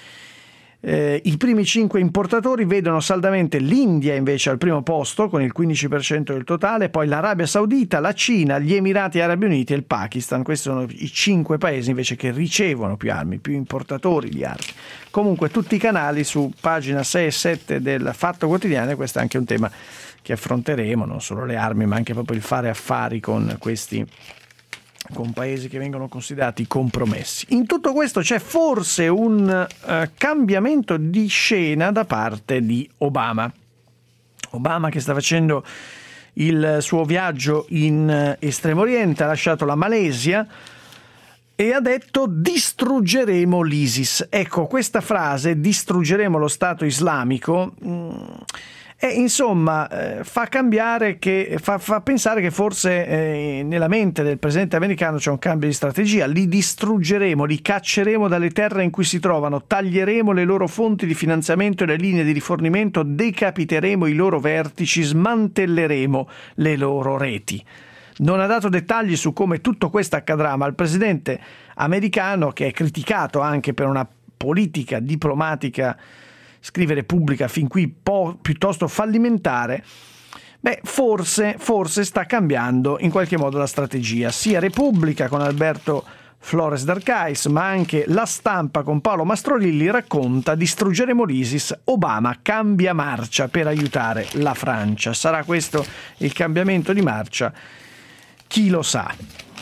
Eh, I primi cinque importatori vedono saldamente l'India invece al primo posto con il quindici per cento del totale, poi l'Arabia Saudita, la Cina, gli Emirati Arabi Uniti e il Pakistan. Questi sono i cinque paesi invece che ricevono più armi, più importatori di armi. Comunque tutti i canali su pagina sei e sette del Fatto Quotidiano, e questo è anche un tema che affronteremo, non solo le armi ma anche proprio il fare affari con questi con paesi che vengono considerati compromessi. In tutto questo c'è forse un uh, cambiamento di scena da parte di Obama. Obama, che sta facendo il suo viaggio in Estremo Oriente, ha lasciato la Malesia e ha detto: distruggeremo l'ISIS. Ecco, questa frase, distruggeremo lo Stato islamico, mh, e insomma eh, fa cambiare, che fa, fa pensare che forse eh, nella mente del presidente americano c'è un cambio di strategia. Li distruggeremo, li cacceremo dalle terre in cui si trovano, taglieremo le loro fonti di finanziamento e le linee di rifornimento, decapiteremo i loro vertici, smantelleremo le loro reti. Non ha dato dettagli su come tutto questo accadrà, ma il presidente americano, che è criticato anche per una politica diplomatica, scrivere pubblica fin qui po- piuttosto fallimentare, beh, forse, forse sta cambiando in qualche modo la strategia. Sia Repubblica con Alberto Flores d'Arcais, ma anche La Stampa con Paolo Mastrolilli racconta: distruggeremo l'ISIS, Obama cambia marcia per aiutare la Francia. Sarà questo il cambiamento di marcia? Chi lo sa.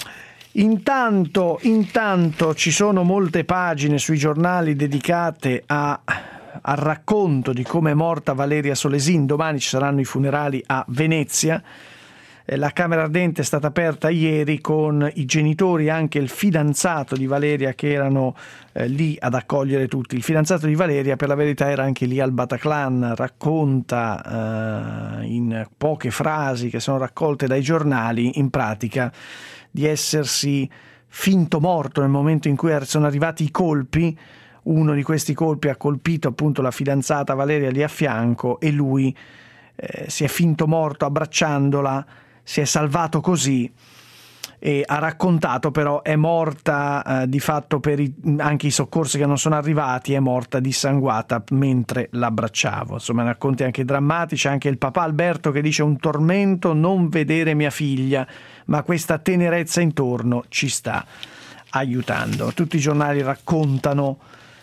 Intanto, intanto ci sono molte pagine sui giornali dedicate a al racconto di come è morta Valeria Solesin. Domani ci saranno i funerali a Venezia. La Camera Ardente è stata aperta ieri con i genitori e anche il fidanzato di Valeria che erano eh, lì ad accogliere tutti. Il fidanzato di Valeria, per la verità, era anche lì al Bataclan. Racconta eh, in poche frasi che sono raccolte dai giornali, in pratica, di essersi finto morto nel momento in cui sono arrivati i colpi. Uno di questi colpi ha colpito appunto la fidanzata Valeria lì a fianco e lui eh, si è finto morto abbracciandola, si è salvato così, e ha raccontato però è morta eh, di fatto per i, anche i soccorsi che non sono arrivati, è morta dissanguata mentre l'abbracciavo. Insomma, racconti anche drammatici, anche il papà Alberto che dice: un tormento non vedere mia figlia, ma questa tenerezza intorno ci sta aiutando. Tutti i giornali raccontano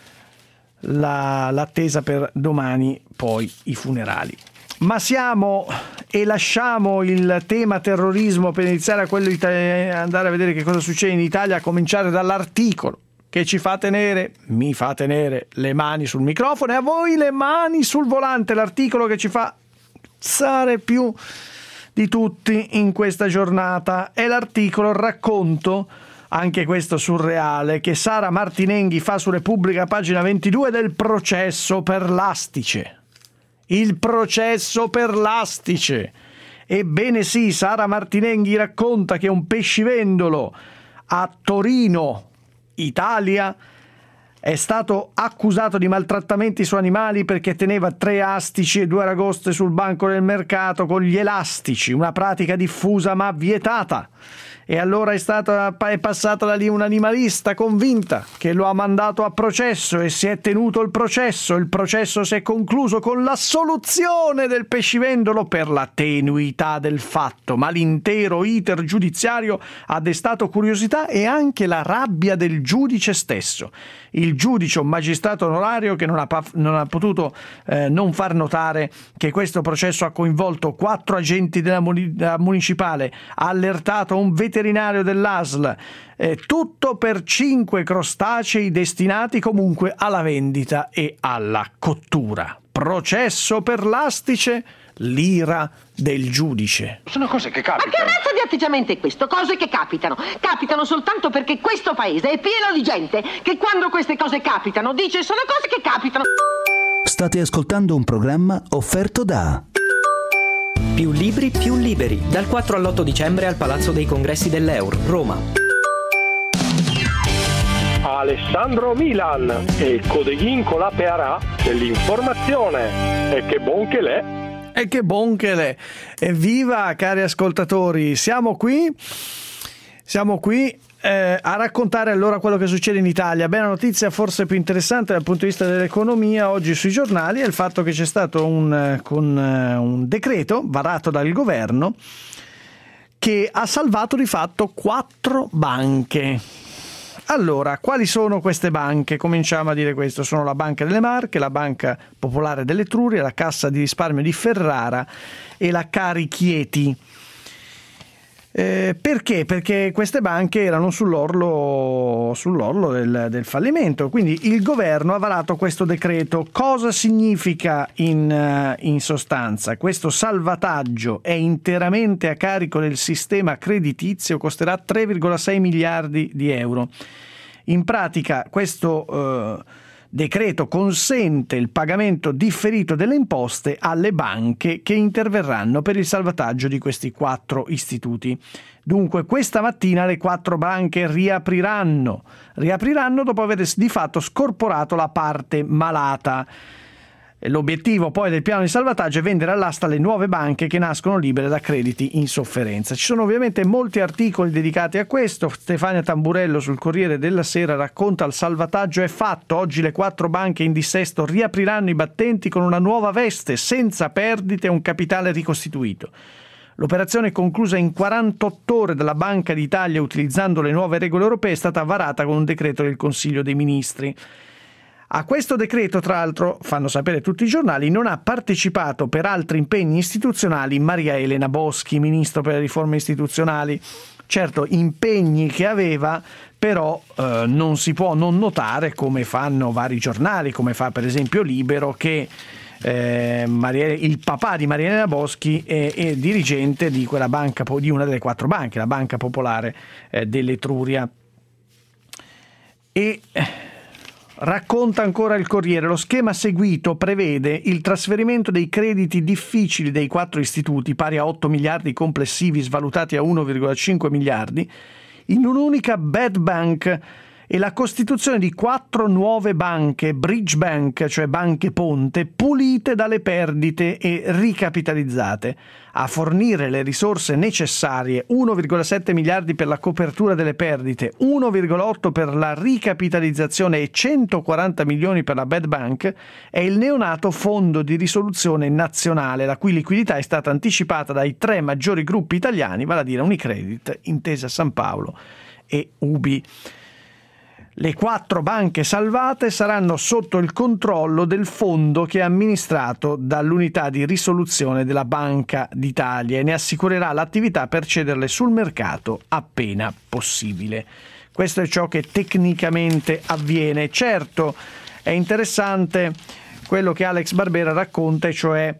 La, l'attesa per domani, poi i funerali. Ma siamo e lasciamo il tema terrorismo per iniziare a quello di andare a vedere che cosa succede in Italia, a cominciare dall'articolo che ci fa tenere, mi fa tenere le mani sul microfono e a voi le mani sul volante. L'articolo che ci fa alzare più di tutti in questa giornata è l'articolo, il racconto, anche questo surreale, che Sara Martinenghi fa su Repubblica, pagina ventidue, del processo per l'Astice. Il processo per l'Astice. Ebbene sì, Sara Martinenghi racconta che un pescivendolo a Torino, Italia, è stato accusato di maltrattamenti su animali perché teneva tre astici e due aragoste sul banco del mercato con gli elastici, una pratica diffusa ma vietata. E allora è stata è passata da lì un'animalista convinta che lo ha mandato a processo e si è tenuto il processo. Il processo si è concluso con l'assoluzione del pescivendolo per la tenuità del fatto, ma l'intero iter giudiziario ha destato curiosità e anche la rabbia del giudice stesso. Il giudice, un magistrato onorario che non ha, non ha potuto eh, non far notare che questo processo ha coinvolto quattro agenti della, della municipale, ha allertato un veterinario veterinario dell'A S L, eh, tutto per cinque crostacei destinati comunque alla vendita e alla cottura. Processo per l'astice, l'ira del giudice. Sono cose che Ma che capitano. razza di atteggiamento è questo? Cose che capitano. Capitano soltanto perché questo paese è pieno di gente che quando queste cose capitano dice sono cose che capitano. State ascoltando un programma offerto da Più libri, più liberi. Dal quattro all'otto dicembre al Palazzo dei Congressi dell'Eur, Roma. Alessandro Milan e Codeghin con la Pearà dell'informazione. E che buon che l'è. E che buon che l'è. Evviva, cari ascoltatori, siamo qui, siamo qui eh, a raccontare allora quello che succede in Italia. Beh, la notizia forse più interessante dal punto di vista dell'economia oggi sui giornali è il fatto che c'è stato un, con, un decreto varato dal governo che ha salvato di fatto quattro banche. Allora, quali sono queste banche? Cominciamo a dire questo. Sono la Banca delle Marche, la Banca Popolare dell'Etruria, la Cassa di risparmio di Ferrara e la Cari Chieti. Eh, perché? Perché queste banche erano sull'orlo, sull'orlo del, del fallimento. Quindi il governo ha varato questo decreto. Cosa significa in, in sostanza? Questo salvataggio è interamente a carico del sistema creditizio, costerà tre virgola sei miliardi di euro. In pratica questo eh, decreto consente il pagamento differito delle imposte alle banche che interverranno per il salvataggio di questi quattro istituti. Dunque questa mattina le quattro banche riapriranno, riapriranno dopo aver di fatto scorporato la parte malata. L'obiettivo poi del piano di salvataggio è vendere all'asta le nuove banche che nascono libere da crediti in sofferenza. Ci sono ovviamente molti articoli dedicati a questo. Stefania Tamburello sul Corriere della Sera racconta: il salvataggio è fatto, oggi le quattro banche in dissesto riapriranno i battenti con una nuova veste, senza perdite e un capitale ricostituito. L'operazione conclusa in quarantotto ore dalla Banca d'Italia utilizzando le nuove regole europee è stata varata con un decreto del Consiglio dei Ministri. A questo decreto, tra l'altro, fanno sapere tutti i giornali, non ha partecipato per altri impegni istituzionali Maria Elena Boschi, ministro per le riforme istituzionali. Certo, impegni che aveva, però eh, non si può non notare, come fanno vari giornali, come fa per esempio Libero, che eh, Maria, il papà di Maria Elena Boschi è, è dirigente di quella banca, di una delle quattro banche, la Banca Popolare eh, dell'Etruria. E racconta ancora il Corriere: lo schema seguito prevede il trasferimento dei crediti difficili dei quattro istituti, pari a otto miliardi complessivi svalutati a uno virgola cinque miliardi, in un'unica bad bank e la costituzione di quattro nuove banche, bridge bank, cioè banche ponte, pulite dalle perdite e ricapitalizzate. A fornire le risorse necessarie, uno virgola sette miliardi per la copertura delle perdite, uno virgola otto per la ricapitalizzazione e centoquaranta milioni per la bad bank, è il neonato Fondo di Risoluzione Nazionale, la cui liquidità è stata anticipata dai tre maggiori gruppi italiani, vale a dire Unicredit, Intesa Sanpaolo e U B I. Le quattro banche salvate saranno sotto il controllo del fondo che è amministrato dall'unità di risoluzione della Banca d'Italia e ne assicurerà l'attività per cederle sul mercato appena possibile. Questo è ciò che tecnicamente avviene. Certo, è interessante quello che Alex Barbera racconta, e cioè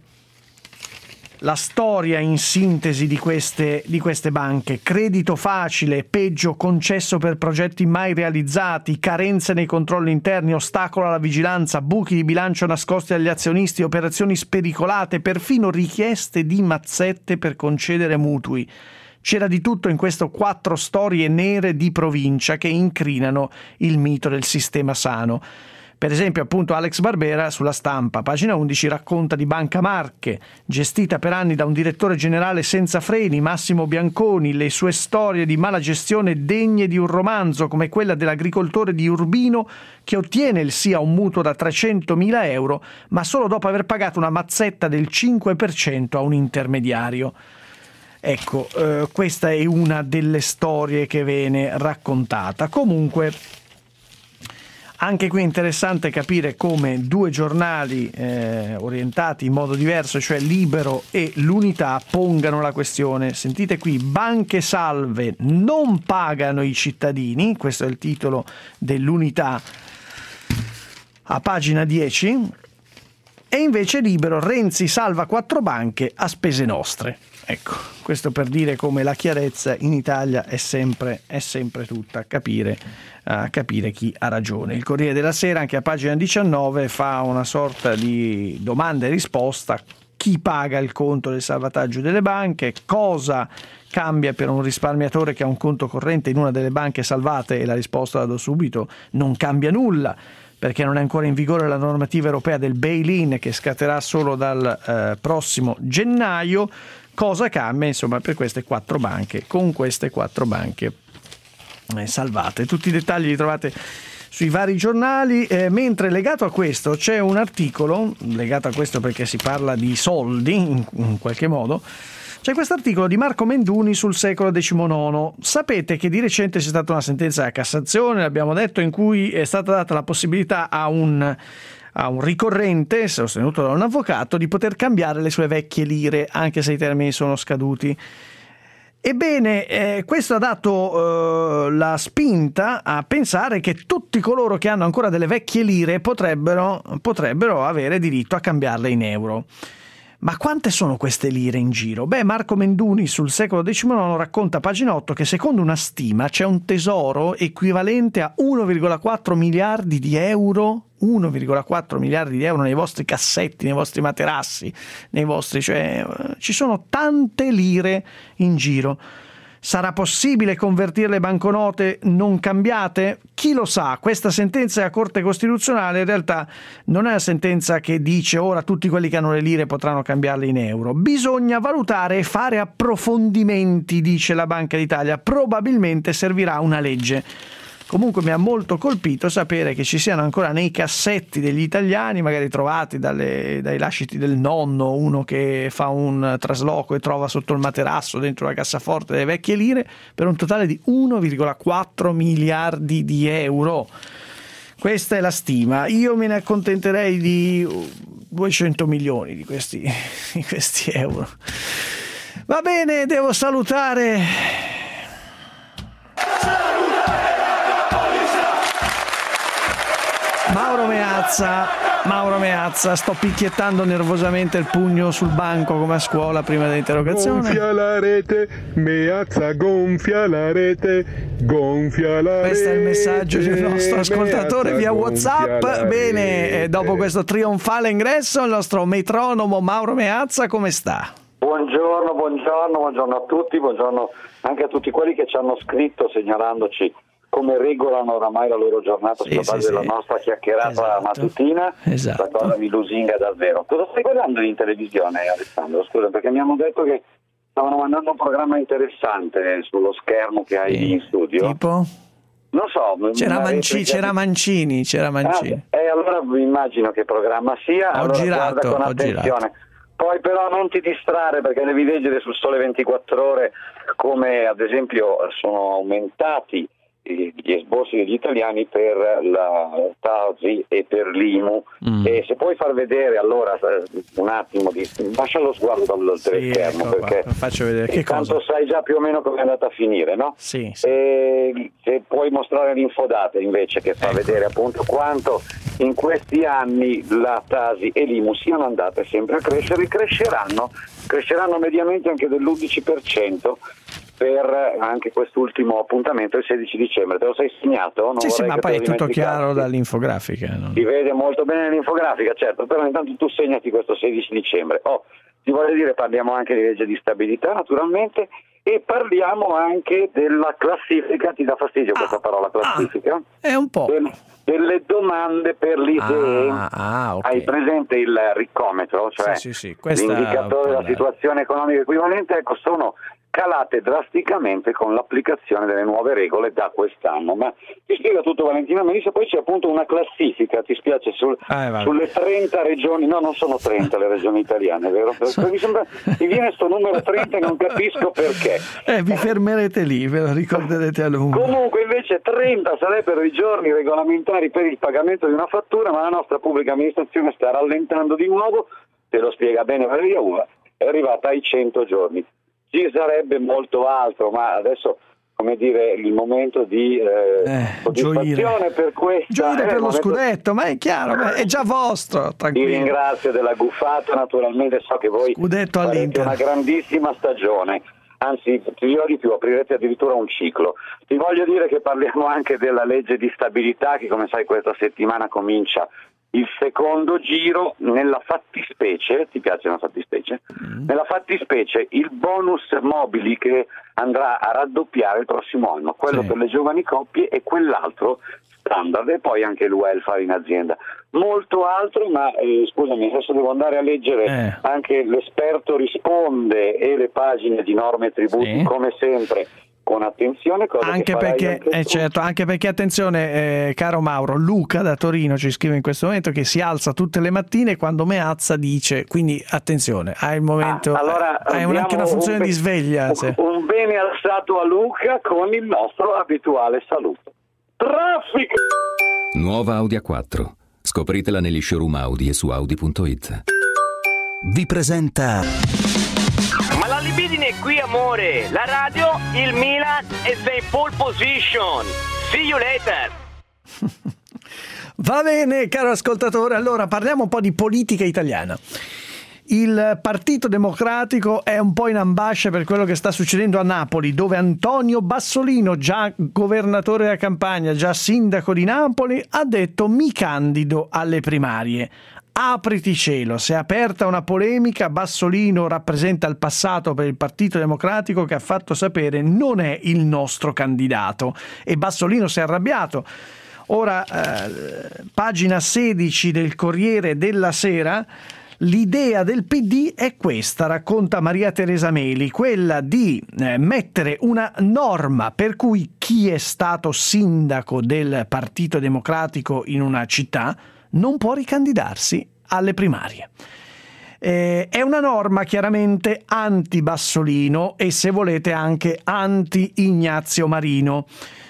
la storia in sintesi di queste, di queste banche. Credito facile, peggio concesso per progetti mai realizzati, carenze nei controlli interni, ostacolo alla vigilanza, buchi di bilancio nascosti agli azionisti, operazioni spericolate, perfino richieste di mazzette per concedere mutui. C'era di tutto in questo quattro storie nere di provincia che incrinano il mito del sistema sano. Per esempio, appunto, Alex Barbera sulla Stampa, pagina undici, racconta di Banca Marche, gestita per anni da un direttore generale senza freni, Massimo Bianconi, le sue storie di mala gestione degne di un romanzo, come quella dell'agricoltore di Urbino che ottiene il sì a un mutuo da trecentomila euro, ma solo dopo aver pagato una mazzetta del cinque per cento a un intermediario. Ecco, eh, questa è una delle storie che viene raccontata. Comunque, Anche qui è interessante capire come due giornali eh, orientati in modo diverso, cioè Libero e l'Unità, pongano la questione. Sentite qui: banche salve non pagano i cittadini, questo è il titolo dell'Unità a pagina dieci, e invece Libero: Renzi salva quattro banche a spese nostre. Ecco, questo per dire come la chiarezza in Italia è sempre, è sempre tutta capire, uh, capire chi ha ragione. Il Corriere della Sera, anche a pagina diciannove, fa una sorta di domanda e risposta: chi paga il conto del salvataggio delle banche, cosa cambia per un risparmiatore che ha un conto corrente in una delle banche salvate, e la risposta la do subito: non cambia nulla, perché non è ancora in vigore la normativa europea del bail-in che scatterà solo dal eh, prossimo gennaio. Cosa cambia, insomma, per queste quattro banche, con queste quattro banche eh, salvate? Tutti i dettagli li trovate sui vari giornali, eh, mentre legato a questo c'è un articolo, legato a questo perché si parla di soldi in, in qualche modo, c'è questo articolo di Marco Menduni sul Secolo diciannove. Sapete che di recente c'è stata una sentenza della Cassazione, l'abbiamo detto, in cui è stata data la possibilità a un a un ricorrente, sostenuto da un avvocato, di poter cambiare le sue vecchie lire anche se i termini sono scaduti. Ebbene, eh, questo ha dato eh, la spinta a pensare che tutti coloro che hanno ancora delle vecchie lire potrebbero, potrebbero avere diritto a cambiarle in euro. Ma quante sono queste lire in giro? Beh, Marco Menduni sul Secolo diciannove racconta a pagina otto che secondo una stima c'è un tesoro equivalente a uno virgola quattro miliardi di euro, uno virgola quattro miliardi di euro nei vostri cassetti, nei vostri materassi, nei vostri, cioè ci sono tante lire in giro. Sarà possibile convertire le banconote non cambiate? Chi lo sa? Questa sentenza della Corte Costituzionale in realtà non è una sentenza che dice ora tutti quelli che hanno le lire potranno cambiarle in euro. Bisogna valutare e fare approfondimenti, dice la Banca d'Italia. Probabilmente servirà una legge. Comunque mi ha molto colpito sapere che ci siano ancora nei cassetti degli italiani, magari trovati dalle, dai lasciti del nonno, uno che fa un trasloco e trova sotto il materasso dentro la cassaforte delle vecchie lire, per un totale di uno virgola quattro miliardi di euro. Questa è la stima. Io me ne accontenterei di duecento milioni di questi, di questi euro. Va bene, devo salutare... Mauro Meazza, Mauro Meazza, sto picchiettando nervosamente il pugno sul banco come a scuola prima dell'interrogazione. Gonfia la rete, Meazza gonfia la rete, gonfia la rete. Questo è il messaggio del nostro ascoltatore via WhatsApp. Bene, dopo questo trionfale ingresso, il nostro metronomo Mauro Meazza come sta? Buongiorno, buongiorno, buongiorno a tutti, buongiorno anche a tutti quelli che ci hanno scritto segnalandoci come regolano oramai la loro giornata sulla sì, base sì, della sì. nostra chiacchierata Esatto. mattutina. Esatto. La cosa mi lusinga davvero. Cosa stai guardando in televisione, Alessandro? Scusa, perché mi hanno detto che stavano mandando un programma interessante sullo schermo che hai Sì. in studio. Tipo? Non so. C'era, Manci- c'era di... Mancini, c'era Mancini. Ah, e allora vi immagino che programma sia. Ho allora girato, guarda con ho attenzione. girato. Poi però non ti distrarre perché devi leggere sul Sole ventiquattro Ore come ad esempio sono aumentati gli esborsi degli italiani per la Tasi e per l'I M U. Mm. E se puoi far vedere allora un attimo di lascia lo sguardo dal teleschermo, sì, ecco, perché qua, faccio vedere che cosa. Tanto sai già più o meno come è andata a finire, no? Sì, sì. E se puoi mostrare l'infodata invece che fa ecco. vedere appunto quanto in questi anni la Tasi e l'I M U siano andate sempre a crescere e cresceranno cresceranno mediamente anche dell'undici per cento per anche quest'ultimo appuntamento il sedici dicembre. Te lo sei segnato? Non sì, sì, ma poi è tutto dimenticassi. chiaro dall'infografica. No? Si vede molto bene l'infografica, certo, però intanto tu segnati questo sedici dicembre. Oh, ti voglio dire, parliamo anche di legge di stabilità, naturalmente, e parliamo anche della classifica, ti dà fastidio ah, questa parola classifica? Ah, è un po'. Del, delle domande per l'I S E E. Ah, ah, okay. Hai presente il ricometro, cioè sì, sì, sì. Questa, l'indicatore della situazione economica equivalente? Ecco, sono calate drasticamente con l'applicazione delle nuove regole da quest'anno. Ma ti spiega tutto Valentina Melissa, poi c'è appunto una classifica, ti spiace, sul, eh, sulle trenta regioni, no non sono trenta le regioni italiane, vero? Mi, sembra, mi viene sto numero trenta e non capisco perché. Eh, vi fermerete lì, ve lo ricorderete a lungo. Comunque invece trenta sarebbero i giorni regolamentari per il pagamento di una fattura, ma la nostra pubblica amministrazione sta rallentando di nuovo, te lo spiega bene Valeria Uva, è arrivata ai cento giorni. Ci sarebbe molto altro, ma adesso, come dire, il momento di eh, eh, soddisfazione gioire. per questa... Gioire eh, per lo momento... scudetto, ma è chiaro, ma è già vostro, tranquillo. Ti ringrazio della guffata, naturalmente so che voi scudetto farete all'Inter. Una grandissima stagione, anzi ti dirò di più, aprirete addirittura un ciclo. Ti voglio dire che parliamo anche della legge di stabilità che, come sai, questa settimana comincia il secondo giro. Nella fattispecie, ti piace una fattispecie? Mm. Nella fattispecie il bonus mobili che andrà a raddoppiare il prossimo anno, quello sì. per le giovani coppie e quell'altro standard, e poi anche il welfare in azienda. Molto altro, ma eh, scusami, adesso devo andare a leggere eh. anche l'esperto risponde e le pagine di norme e tributi, sì. come sempre. Con attenzione, cosa anche che perché anche eh, certo, anche perché attenzione, eh, caro Mauro, Luca da Torino ci scrive in questo momento che si alza tutte le mattine e quando meazza dice, quindi attenzione, hai il momento, ah, allora, hai anche una funzione un be- di sveglia. Un, un bene alzato a Luca con il nostro abituale saluto. Traffico! Nuova Audi A quattro. Scopritela negli showroom Audi e su Audi punto it. Vi presenta... Ma la libidine è qui, amore. La radio, il Milan e sei in pole position. See you later. Va bene, caro ascoltatore, allora parliamo un po' di politica italiana. Il Partito Democratico è un po' in ambascia per quello che sta succedendo a Napoli, dove Antonio Bassolino, già governatore della Campania, già sindaco di Napoli, ha detto: mi candido alle primarie. Apriti cielo, si è aperta una polemica. Bassolino rappresenta il passato per il Partito Democratico, che ha fatto sapere non è il nostro candidato, e Bassolino si è arrabbiato. Ora, eh, pagina sedici del Corriere della Sera, l'idea del P D è questa, racconta Maria Teresa Meli, quella di eh, mettere una norma per cui chi è stato sindaco del Partito Democratico in una città non può ricandidarsi alle primarie. Eh, è una norma chiaramente anti-Bassolino e, se volete, anche anti-Ignazio Marino.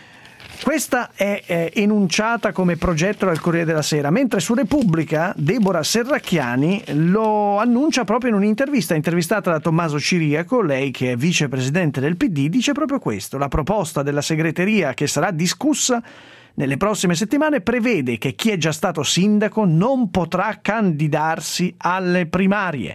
Questa è eh, enunciata come progetto dal Corriere della Sera, mentre su Repubblica Deborah Serracchiani lo annuncia proprio in un'intervista, intervistata da Tommaso Ciriaco. Lei, che è vicepresidente del P D, dice proprio questo: la proposta della segreteria, che sarà discussa nelle prossime settimane, prevede che chi è già stato sindaco non potrà candidarsi alle primarie.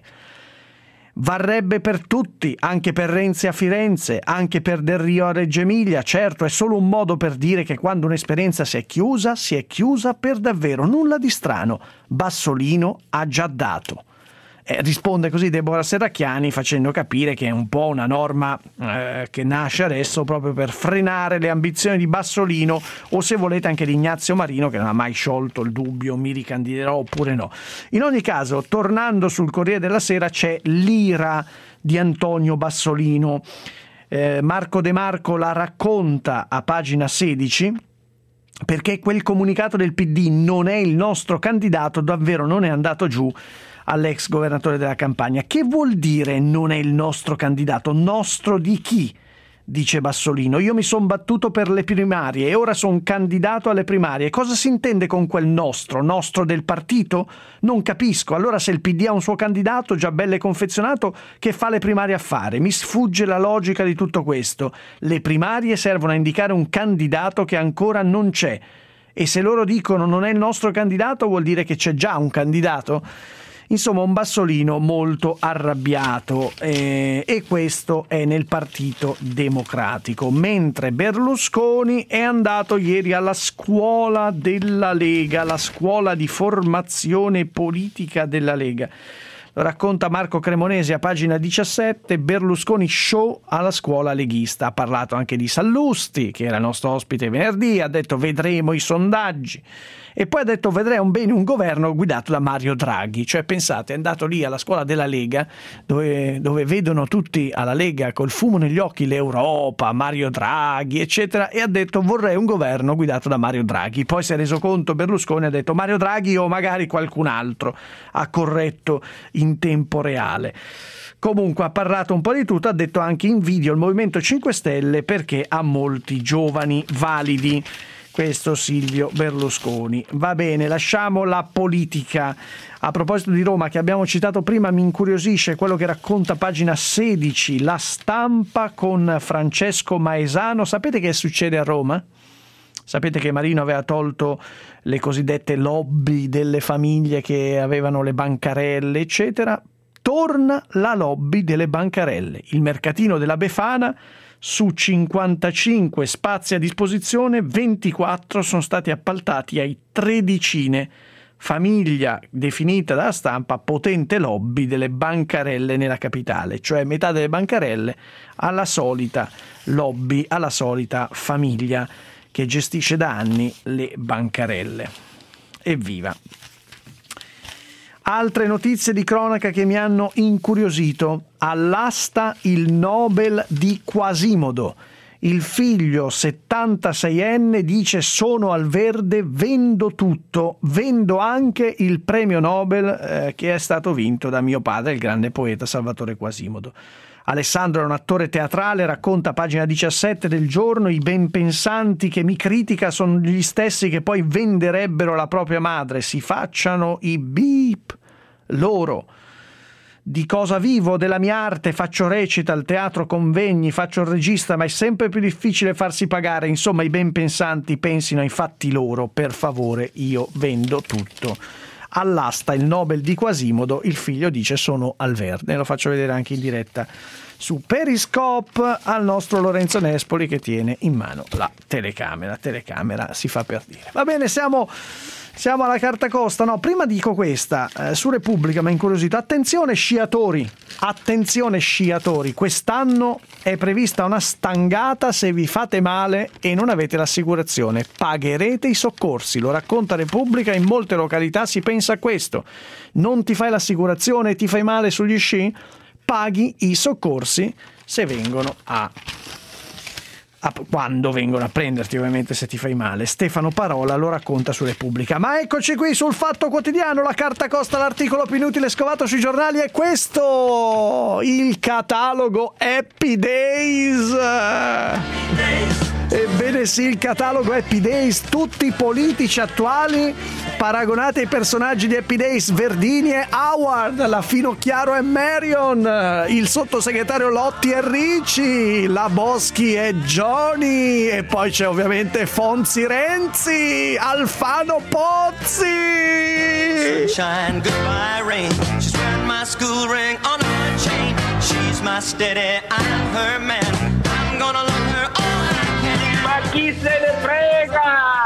Varrebbe per tutti, anche per Renzi a Firenze, anche per Del Rio a Reggio Emilia. Certo, è solo un modo per dire che quando un'esperienza si è chiusa, si è chiusa per davvero. Nulla di strano. Bassolino ha già dato. Eh, risponde così Deborah Serracchiani, facendo capire che è un po' una norma eh, che nasce adesso proprio per frenare le ambizioni di Bassolino, o, se volete, anche di Ignazio Marino, che non ha mai sciolto il dubbio: mi ricandiderò oppure no. In ogni caso, tornando sul Corriere della Sera, c'è l'ira di Antonio Bassolino. eh, Marco De Marco la racconta a pagina sedici, perché quel comunicato del P D non è il nostro candidato davvero non è andato giù all'ex governatore della Campania. Che vuol dire non è il nostro candidato? Nostro di chi? Dice Bassolino. Io mi sono battuto per le primarie e ora sono candidato alle primarie. Cosa si intende con quel nostro? Nostro del partito? Non capisco. Allora, se il P D ha un suo candidato già bello e confezionato, che fa le primarie a fare? Mi sfugge la logica di tutto questo. Le primarie servono a indicare un candidato che ancora non c'è, e se loro dicono non è il nostro candidato, vuol dire che c'è già un candidato. Insomma, un Bassolino molto arrabbiato, eh, e questo è nel Partito Democratico, mentre Berlusconi è andato ieri alla scuola della Lega, la scuola di formazione politica della Lega. Lo racconta Marco Cremonesi a pagina diciassette. Berlusconi show alla scuola leghista. Ha parlato anche di Sallusti, che era il nostro ospite venerdì, ha detto vedremo i sondaggi. E poi ha detto vedrei un bene un governo guidato da Mario Draghi. Cioè pensate, è andato lì alla scuola della Lega, dove, dove vedono tutti alla Lega col fumo negli occhi l'Europa, Mario Draghi eccetera, e ha detto vorrei un governo guidato da Mario Draghi. Poi si è reso conto Berlusconi, ha detto Mario Draghi o magari qualcun altro, ha corretto in tempo reale. Comunque ha parlato un po' di tutto, ha detto anche invidio il Movimento cinque Stelle perché ha molti giovani validi. Questo Silvio Berlusconi. Va bene, lasciamo la politica. A proposito di Roma, che abbiamo citato prima, mi incuriosisce quello che racconta pagina sedici, La Stampa con Francesco Maesano. Sapete che succede a Roma? Sapete che Marino aveva tolto le cosiddette lobby delle famiglie che avevano le bancarelle, eccetera. Torna la lobby delle bancarelle. Il mercatino della Befana, su cinquantacinque spazi a disposizione, ventiquattro sono stati appaltati ai tredicine, famiglia definita dalla Stampa potente lobby delle bancarelle nella capitale, cioè metà delle bancarelle alla solita lobby, alla solita famiglia che gestisce da anni le bancarelle. Evviva! Altre notizie di cronaca che mi hanno incuriosito. All'asta il Nobel di Quasimodo. Il figlio settantaseienne dice sono al verde, vendo tutto, vendo anche il premio Nobel eh, che è stato vinto da mio padre, il grande poeta Salvatore Quasimodo. Alessandro è un attore teatrale, racconta a pagina diciassette del Giorno, i benpensanti che mi critica sono gli stessi che poi venderebbero la propria madre, si facciano i beep loro. Di cosa vivo? Della mia arte, faccio recita, al teatro, convegni, faccio il regista, ma è sempre più difficile farsi pagare. Insomma, i benpensanti pensino ai fatti loro, per favore, io vendo tutto. All'asta il Nobel di Quasimodo, il figlio dice sono al verde. Lo faccio vedere anche in diretta su Periscope al nostro Lorenzo Nespoli che tiene in mano la telecamera. Telecamera si fa per dire. Va bene, siamo... Siamo alla carta costa, no, prima dico questa, eh, su Repubblica mi ha incuriosito, attenzione sciatori, attenzione sciatori, quest'anno è prevista una stangata se vi fate male e non avete l'assicurazione, pagherete i soccorsi, lo racconta Repubblica, in molte località si pensa a questo, non ti fai l'assicurazione e ti fai male sugli sci, paghi i soccorsi se vengono a... quando vengono a prenderti, ovviamente, se ti fai male. Stefano Parola lo racconta su Repubblica. Ma eccoci qui sul Fatto Quotidiano, la carta costa, l'articolo più inutile scovato sui giornali è questo, il catalogo Happy Days. Ebbene sì, il catalogo Happy Days, tutti i politici attuali paragonati ai personaggi di Happy Days, Verdini e Howard, la Finocchiaro e Marion, il sottosegretario Lotti e Ricci, la Boschi e Johnny, e poi c'è ovviamente Fonzi Renzi, Alfano Pozzi. Sunshine, goodbye rain. She's wearing my school ring on her chain. She's my steady, I'm her man. I'm gonna love her all I can. Ma chi se ne frega?